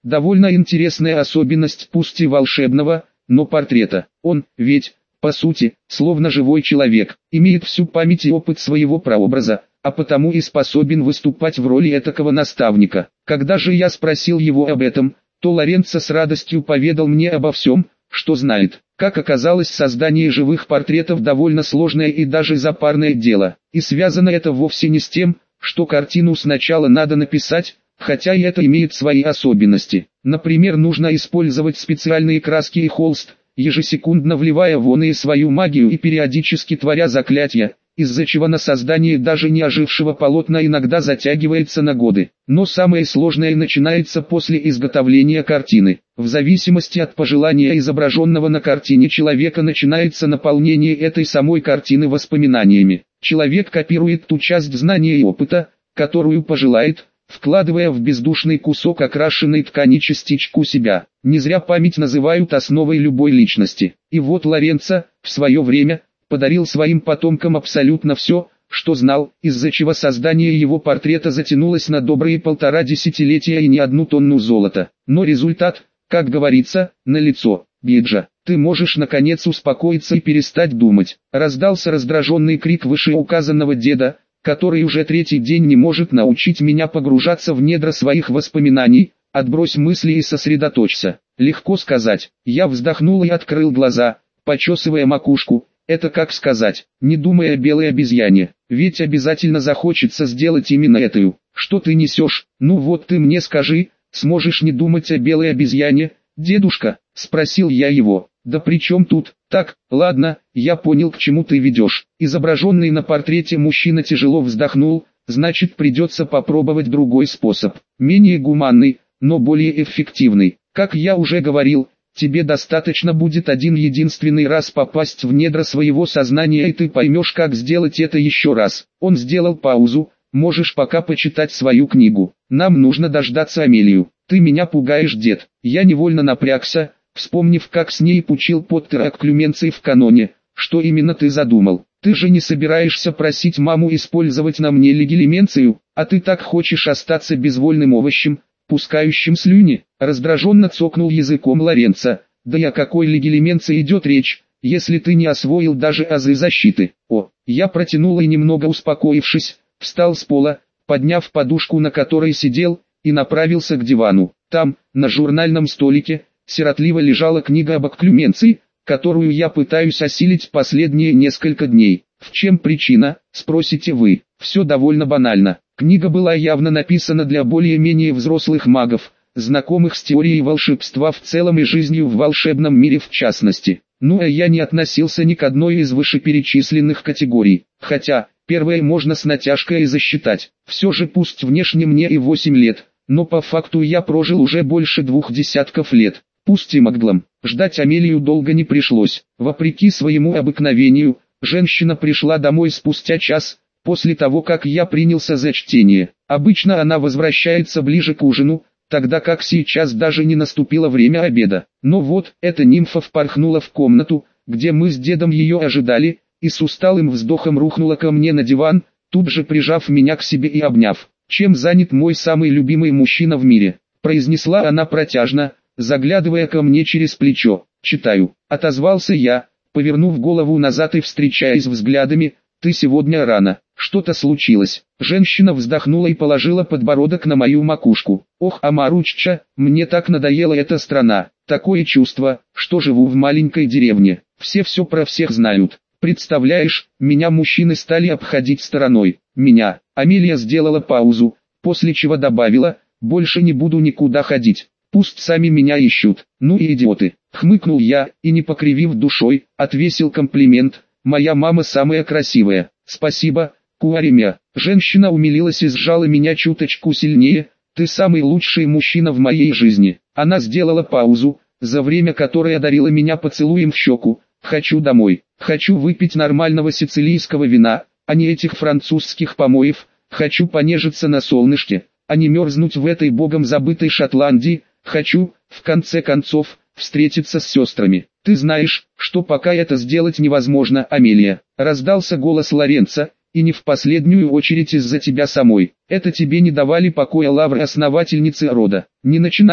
Довольно интересная особенность, пусть и волшебного, но портрета. Он, ведь, по сути, словно живой человек, имеет всю память и опыт своего прообраза, а потому и способен выступать в роли этакого наставника. Когда же я спросил его об этом, то Лоренцо с радостью поведал мне обо всем, что знает. Как оказалось, создание живых портретов довольно сложное и даже запарное дело, и связано это вовсе не с тем, что картину сначала надо написать, хотя и это имеет свои особенности. Например, нужно использовать специальные краски и холст, ежесекундно вливая в оные свою магию и периодически творя заклятия, из-за чего на создание даже не ожившего полотна иногда затягивается на годы. Но самое сложное начинается после изготовления картины. В зависимости от пожелания изображенного на картине человека начинается наполнение этой самой картины воспоминаниями. Человек копирует ту часть знания и опыта, которую пожелает, вкладывая в бездушный кусок окрашенной ткани частичку себя. Не зря память называют основой любой личности. И вот Лоренцо, в свое время, подарил своим потомкам абсолютно все, что знал, из-за чего создание его портрета затянулось на добрые полтора десятилетия и не одну тонну золота. Но результат, как говорится, налицо. Биджа, ты можешь наконец успокоиться и перестать думать. Раздался раздраженный крик вышеуказанного деда, который уже третий день не может научить меня погружаться в недра своих воспоминаний. Отбрось мысли и сосредоточься. Легко сказать. Я вздохнул и открыл глаза, почесывая макушку. Это как сказать, не думая о белой обезьяне, ведь обязательно захочется сделать именно эту. Что ты несешь? Ну вот ты мне скажи, сможешь не думать о белой обезьяне, дедушка? Спросил я его. Да при чем тут? Так, ладно, я понял, к чему ты ведешь. Изображенный на портрете мужчина тяжело вздохнул, значит придется попробовать другой способ. Менее гуманный, но более эффективный. Как я уже говорил, тебе достаточно будет один единственный раз попасть в недра своего сознания, и ты поймешь, как сделать это еще раз. Он сделал паузу. Можешь пока почитать свою книгу. Нам нужно дождаться Амелию. Ты меня пугаешь, дед. Я невольно напрягся, вспомнив, как с ней пучил Поттер о Клюменции в каноне. Что именно ты задумал? Ты же не собираешься просить маму использовать на мне легилименцию, а ты так хочешь остаться безвольным овощем, пускающим слюни? Раздраженно цокнул языком Лоренцо. Да и о какой легилименции идет речь, если ты не освоил даже азы защиты? О, я протянул и, немного успокоившись, встал с пола, подняв подушку, на которой сидел, и направился к дивану. Там, на журнальном столике, сиротливо лежала книга об окклюменции, которую я пытаюсь осилить последние несколько дней. В чем причина, спросите вы? Все довольно банально. Книга была явно написана для более-менее взрослых магов, знакомых с теорией волшебства в целом и жизнью в волшебном мире в частности. Ну а я не относился ни к одной из вышеперечисленных категорий, хотя, первое можно с натяжкой и засчитать. Все же пусть внешне мне и восемь лет, но по факту я прожил уже больше двух десятков лет. Пусть и маглом. Ждать Амелию долго не пришлось. Вопреки своему обыкновению, женщина пришла домой спустя час, после того как я принялся за чтение. Обычно она возвращается ближе к ужину, тогда как сейчас даже не наступило время обеда. Но вот, эта нимфа впорхнула в комнату, где мы с дедом ее ожидали, и с усталым вздохом рухнула ко мне на диван, тут же прижав меня к себе и обняв. «Чем занят мой самый любимый мужчина в мире?» произнесла она протяжно, заглядывая ко мне через плечо. «Читаю», — отозвался я, повернув голову назад и встречаясь взглядами. «Ты сегодня рано. Что-то случилось?» Женщина вздохнула и положила подбородок на мою макушку. «Ох, Амаручча, мне так надоела эта страна. Такое чувство, что живу в маленькой деревне. Все все про всех знают. Представляешь, меня мужчины стали обходить стороной. Меня». Амелия сделала паузу, после чего добавила: «Больше не буду никуда ходить. Пусть сами меня ищут». «Ну и идиоты», — хмыкнул я, и, не покривив душой, отвесил комплимент: «Моя мама самая красивая». «Спасибо, Куаремя». Женщина умилилась и сжала меня чуточку сильнее. «Ты самый лучший мужчина в моей жизни». Она сделала паузу, за время которой одарила меня поцелуем в щеку. «Хочу домой. Хочу выпить нормального сицилийского вина, а не этих французских помоев. Хочу понежиться на солнышке, а не мерзнуть в этой богом забытой Шотландии. Хочу, в конце концов, встретиться с сестрами. Ты знаешь, что пока это сделать невозможно, Амелия». Раздался голос Лоренцо, «и не в последнюю очередь из-за тебя самой. Это тебе не давали покоя лавры основательницы рода». «Не начинай», —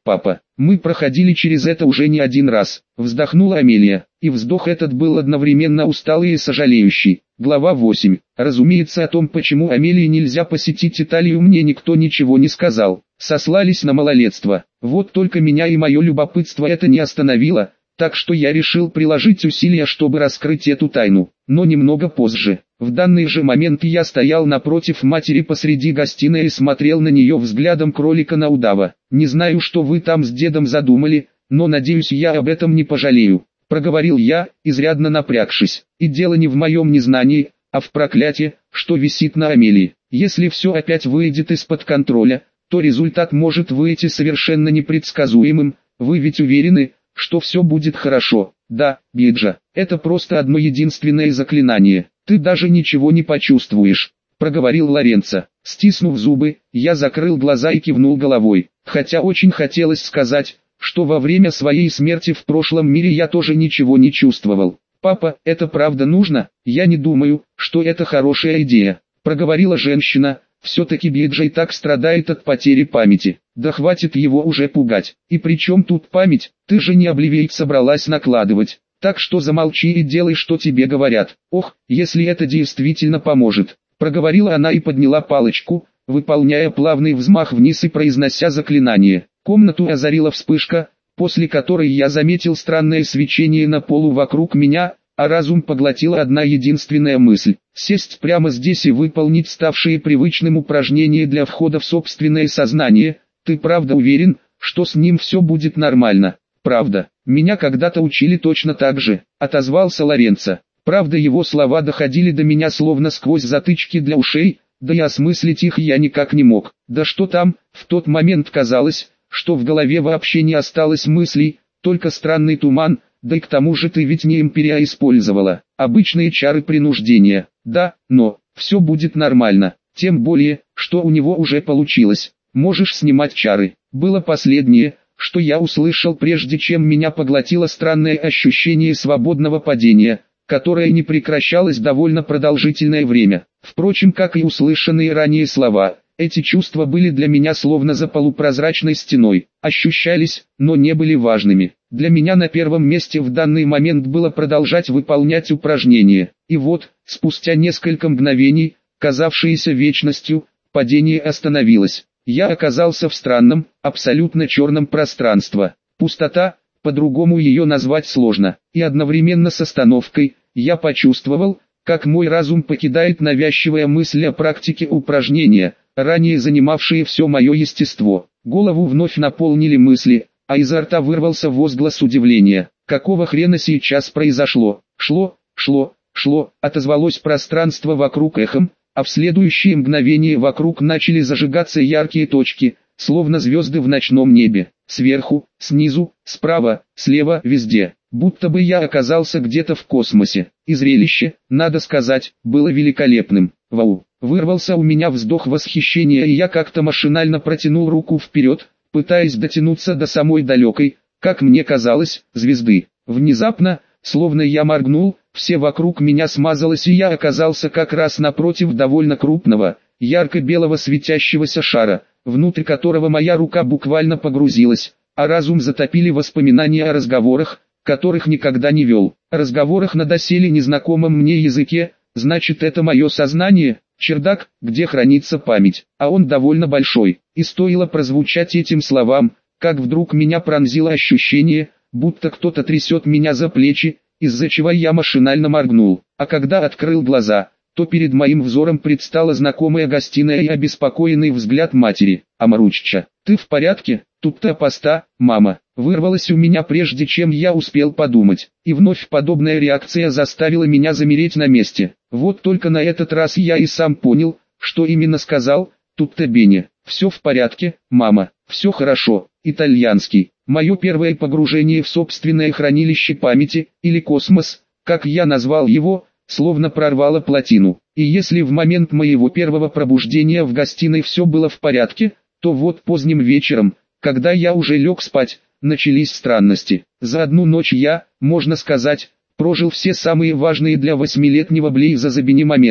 папа, мы проходили через это уже не один раз, вздохнула Амелия, и вздох этот был одновременно усталый и сожалеющий. Глава восемь. Разумеется, о том, почему Амелии нельзя посетить Италию, мне никто ничего не сказал. Сослались на малолетство. Вот только меня и мое любопытство это не остановило, так что я решил приложить усилия, чтобы раскрыть эту тайну. Но немного позже. В данный же момент я стоял напротив матери посреди гостиной и смотрел на нее взглядом кролика на удава. «Не знаю, что вы там с дедом задумали, но надеюсь, я об этом не пожалею», — проговорил я, изрядно напрягшись. «И дело не в моем незнании, а в проклятии, что висит на Амелии. Если все опять выйдет из-под контроля, то результат может выйти совершенно непредсказуемым. Вы ведь уверены, что все будет хорошо?» «Да, Биджа, это просто одно единственное заклинание. Ты даже ничего не почувствуешь», — проговорил Лоренцо. Стиснув зубы, я закрыл глаза и кивнул головой. Хотя очень хотелось сказать, что во время своей смерти в прошлом мире я тоже ничего не чувствовал. «Папа, это правда нужно? Я не думаю, что это хорошая идея», — проговорила женщина. «Все-таки Биджей так страдает от потери памяти. Да хватит его уже пугать. И при чем тут память? Ты же не обливейт собралась накладывать. Так что замолчи и делай, что тебе говорят. Ох, если это действительно поможет», — проговорила она и подняла палочку, выполняя плавный взмах вниз и произнося заклинание. Комнату озарила вспышка, после которой я заметил странное свечение на полу вокруг меня, а разум поглотила одна единственная мысль — сесть прямо здесь и выполнить ставшие привычным упражнения для входа в собственное сознание. «Ты правда уверен, что с ним все будет нормально?» «Правда, меня когда-то учили точно так же», — отозвался Лоренцо. Правда, его слова доходили до меня словно сквозь затычки для ушей, да и осмыслить их я никак не мог. Да что там, в тот момент казалось, что в голове вообще не осталось мыслей, только странный туман. Да и к тому же ты ведь не империя использовала, обычные чары принуждения. «Да, но, все будет нормально, тем более, что у него уже получилось. Можешь снимать чары», было последнее, что я услышал, прежде чем меня поглотило странное ощущение свободного падения, которое не прекращалось довольно продолжительное время. Впрочем, как и услышанные ранее слова, эти чувства были для меня словно за полупрозрачной стеной, ощущались, но не были важными. Для меня на первом месте в данный момент было продолжать выполнять упражнения. И вот, спустя несколько мгновений, казавшиеся вечностью, падение остановилось. Я оказался в странном, абсолютно черном пространстве. Пустота, по-другому ее назвать сложно. И одновременно с остановкой, я почувствовал, как мой разум покидает навязчивая мысль о практике упражнения, ранее занимавшие все мое естество. Голову вновь наполнили мысли, а изо рта вырвался возглас удивления. «Какого хрена сейчас произошло?» «Шло, шло, шло», отозвалось пространство вокруг эхом, а в следующее мгновение вокруг начали зажигаться яркие точки, словно звезды в ночном небе. Сверху, снизу, справа, слева, везде. Будто бы я оказался где-то в космосе. И зрелище, надо сказать, было великолепным. «Вау!» Вырвался у меня вздох восхищения, и я как-то машинально протянул руку вперед, пытаясь дотянуться до самой далекой, как мне казалось, звезды. Внезапно, словно я моргнул, все вокруг меня смазалось, и я оказался как раз напротив довольно крупного, ярко-белого светящегося шара, внутрь которого моя рука буквально погрузилась, а разум затопили воспоминания о разговорах, которых никогда не вел. Разговорах на доселе незнакомом мне языке. Значит, это мое сознание, чердак, где хранится память, а он довольно большой. И стоило прозвучать этим словам, как вдруг меня пронзило ощущение, будто кто-то трясет меня за плечи, из-за чего я машинально моргнул. А когда открыл глаза, то перед моим взором предстала знакомая гостиная и обеспокоенный взгляд матери. «Амаручча, ты в порядке? Тут-то поста, мама», вырвалось у меня прежде чем я успел подумать. И вновь подобная реакция заставила меня замереть на месте. Вот только на этот раз я и сам понял, что именно сказал. «Тут-то Бене, все в порядке, мама, все хорошо». Итальянский. Мое первое погружение в собственное хранилище памяти, или космос, как я назвал его, словно прорвало плотину. И если в момент моего первого пробуждения в гостиной все было в порядке, то вот поздним вечером, когда я уже лег спать, начались странности. За одну ночь я, можно сказать, прожил все самые важные для восьмилетнего Блейза Забини моменты.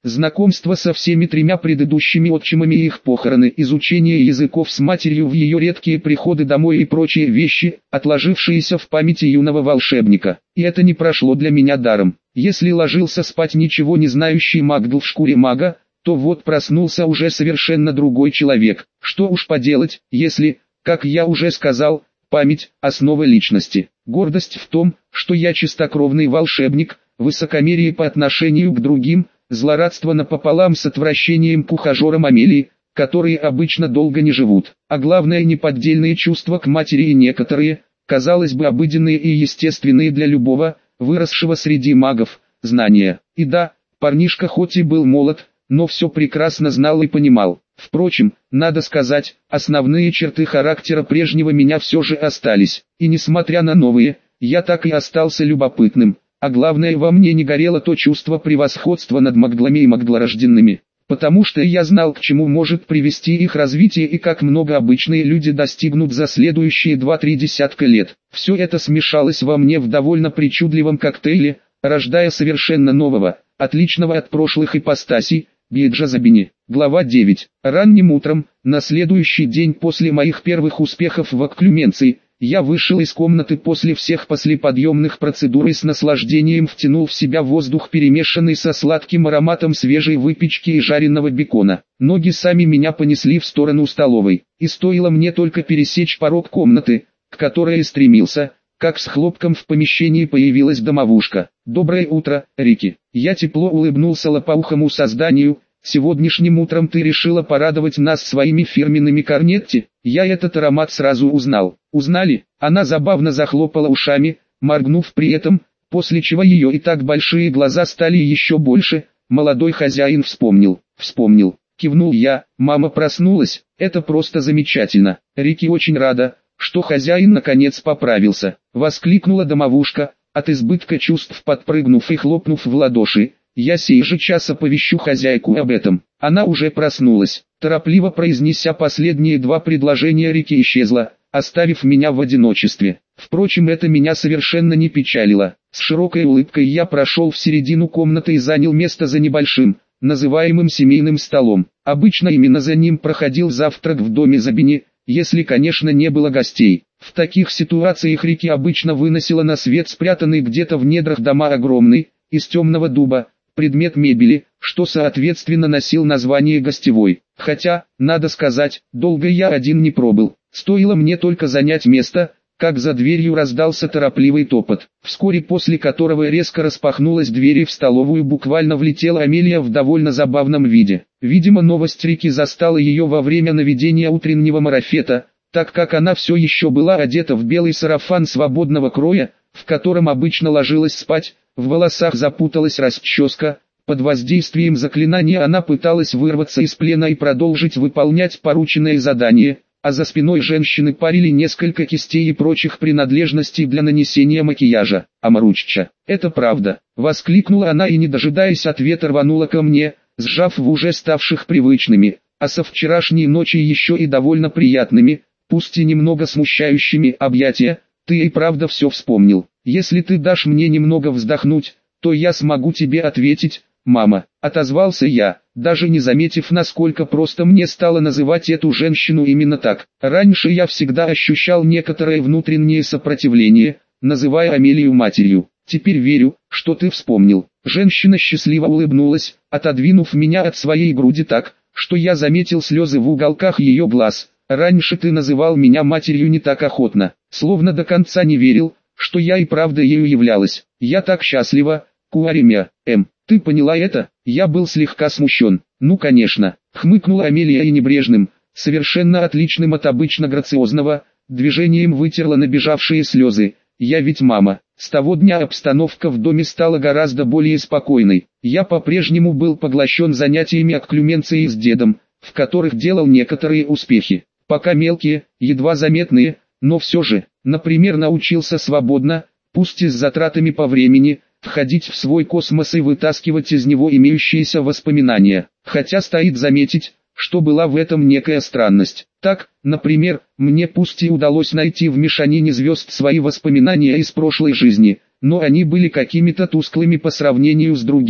Знакомство со всеми тремя предыдущими отчимами и их похороны, изучение языков с матерью в ее редкие приходы домой и прочие вещи, отложившиеся в памяти юного волшебника. И это не прошло для меня даром. Если ложился спать ничего не знающий Магдл в шкуре мага, то вот проснулся уже совершенно другой человек. Что уж поделать, если, как я уже сказал, память – основа личности. Гордость в том, что я чистокровный волшебник, высокомерие по отношению к другим, злорадство напополам с отвращением к ухажерам Амелии, которые обычно долго не живут, а главное неподдельные чувства к матери и некоторые, казалось бы обыденные и естественные для любого, выросшего среди магов, знания. И да, парнишка хоть и был молод, но все прекрасно знал и понимал. Впрочем, надо сказать, основные черты характера прежнего меня все же остались, и несмотря на новые, я так и остался любопытным. А главное, во мне не горело то чувство превосходства над магдлами и магдлорожденными, потому что я знал, к чему может привести их развитие и как много обычные люди достигнут за следующие два-три десятка лет. Все это смешалось во мне в довольно причудливом коктейле, рождая совершенно нового, отличного от прошлых ипостасей, Биджа Забини. Глава девять. Ранним утром, на следующий день после моих первых успехов в окклюменции, я вышел из комнаты после всех послеподъемных процедур и с наслаждением втянул в себя воздух, перемешанный со сладким ароматом свежей выпечки и жареного бекона. Ноги сами меня понесли в сторону столовой, и стоило мне только пересечь порог комнаты, к которой и стремился, как с хлопком в помещении появилась домовушка. «Доброе утро, Рики!» Я тепло улыбнулся лопоухому созданию. «Сегодняшним утром ты решила порадовать нас своими фирменными корнетти?» Я этот аромат сразу узнал. «Узнали?» Она забавно захлопала ушами, моргнув при этом, после чего ее и так большие глаза стали еще больше. «Молодой хозяин вспомнил». «Вспомнил», кивнул я. «Мама проснулась, это просто замечательно. Рики очень рада, что хозяин наконец поправился», воскликнула домовушка, от избытка чувств подпрыгнув и хлопнув в ладоши. «Я сей же час оповещу хозяйку об этом». Она уже проснулась. Торопливо произнеся последние два предложения, Рики исчезла, оставив меня в одиночестве. Впрочем, это меня совершенно не печалило. С широкой улыбкой я прошел в середину комнаты и занял место за небольшим, называемым семейным столом. Обычно именно за ним проходил завтрак в доме Забини, если, конечно, не было гостей. В таких ситуациях Рики обычно выносила на свет спрятанный где-то в недрах дома огромный, из темного дуба, предмет мебели, что соответственно носил название гостевой. Хотя, надо сказать, долго я один не пробыл. Стоило мне только занять место, как за дверью раздался торопливый топот, вскоре после которого резко распахнулась дверь и в столовую буквально влетела Амелия в довольно забавном виде. Видимо, новость Рики застала ее во время наведения утреннего марафета, так как она все еще была одета в белый сарафан свободного кроя, в котором обычно ложилась спать. В волосах запуталась расческа, под воздействием заклинания она пыталась вырваться из плена и продолжить выполнять порученное задание, а за спиной женщины парили несколько кистей и прочих принадлежностей для нанесения макияжа. «Амаручча, это правда!» — воскликнула она и, не дожидаясь ответа, рванула ко мне, сжав в уже ставших привычными, а со вчерашней ночи еще и довольно приятными, пусть и немного смущающими объятия. «Ты и правда все вспомнил. Если ты дашь мне немного вздохнуть, то я смогу тебе ответить, мама», — отозвался я, даже не заметив, насколько просто мне стало называть эту женщину именно так. Раньше я всегда ощущал некоторое внутреннее сопротивление, называя Амелию матерью. Теперь верю, что ты вспомнил. Женщина счастливо улыбнулась, отодвинув меня от своей груди так, что я заметил слезы в уголках ее глаз. «Раньше ты называл меня матерью не так охотно, словно до конца не верил, что я и правда ею являлась. Я так счастлива, Куаремя, М. Ты поняла это?» Я был слегка смущен. «Ну конечно», — хмыкнула Амелия и небрежным, совершенно отличным от обычно грациозного, движением вытерла набежавшие слезы. «Я ведь мама». С того дня обстановка в доме стала гораздо более спокойной. Я по-прежнему был поглощен занятиями окклюменцией с дедом, в которых делал некоторые успехи. Пока мелкие, едва заметные, но все же, например, научился свободно, пусть и с затратами по времени, входить в свой космос и вытаскивать из него имеющиеся воспоминания. Хотя стоит заметить, что была в этом некая странность. Так, например, мне пусть и удалось найти в мешанине звезд свои воспоминания из прошлой жизни, но они были какими-то тусклыми по сравнению с другими.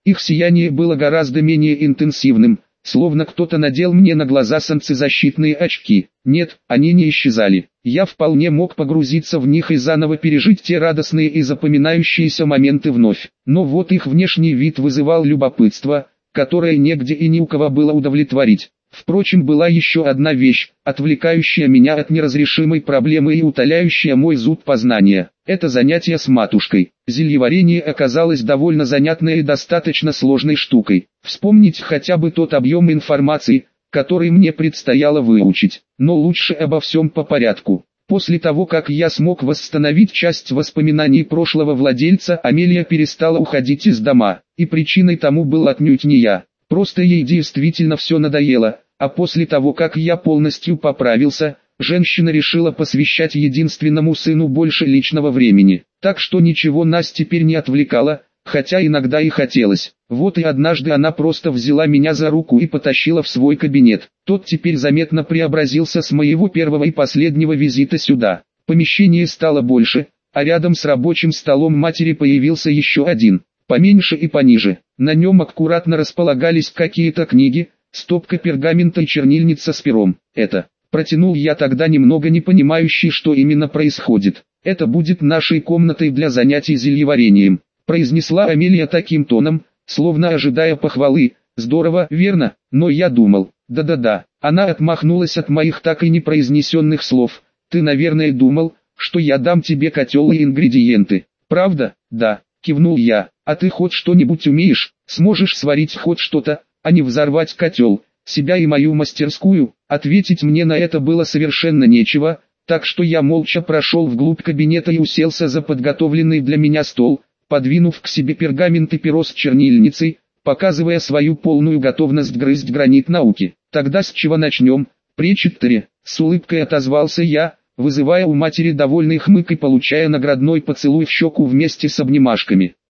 Их сияние было гораздо менее интенсивным, словно кто-то надел мне на глаза солнцезащитные очки. Нет, они не исчезали. Я вполне мог погрузиться в них и заново пережить те радостные и запоминающиеся моменты вновь. Но вот их внешний вид вызывал любопытство, которое негде и ни у кого было удовлетворить. Впрочем, была еще одна вещь, отвлекающая меня от неразрешимой проблемы и утоляющая мой зуд познания. Это занятие с матушкой. Зельеварение оказалось довольно занятной и достаточно сложной штукой. Вспомнить хотя бы тот объем информации, который мне предстояло выучить. Но лучше обо всем по порядку. После того, как я смог восстановить часть воспоминаний прошлого владельца, Амелия перестала уходить из дома. И причиной тому был отнюдь не я. Просто ей действительно все надоело. А после того, как я полностью поправился, женщина решила посвящать единственному сыну больше личного времени. Так что ничего нас теперь не отвлекало, хотя иногда и хотелось. Вот и однажды она просто взяла меня за руку и потащила в свой кабинет. Тот теперь заметно преобразился с моего первого и последнего визита сюда. Помещение стало больше, а рядом с рабочим столом матери появился еще один, поменьше и пониже. На нем аккуратно располагались какие-то книги, стопка пергамента и чернильница с пером. Это, протянул я тогда немного не понимающий, что именно происходит. Это будет нашей комнатой для занятий зельеварением, произнесла Амелия таким тоном, словно ожидая похвалы. Здорово, верно? Но я думал, да-да-да. Она отмахнулась от моих так и не произнесенных слов. Ты, наверное, думал, что я дам тебе котел и ингредиенты. Правда? Да, кивнул я. А ты хоть что-нибудь умеешь? Сможешь сварить хоть что-то, а не взорвать котел, себя и мою мастерскую? Ответить мне на это было совершенно нечего, так что я молча прошел вглубь кабинета и уселся за подготовленный для меня стол, подвинув к себе пергамент и перо с чернильницей, показывая свою полную готовность грызть гранит науки. Тогда с чего начнем, пречеттере? С улыбкой отозвался я, вызывая у матери довольный хмык и получая наградной поцелуй в щеку вместе с обнимашками.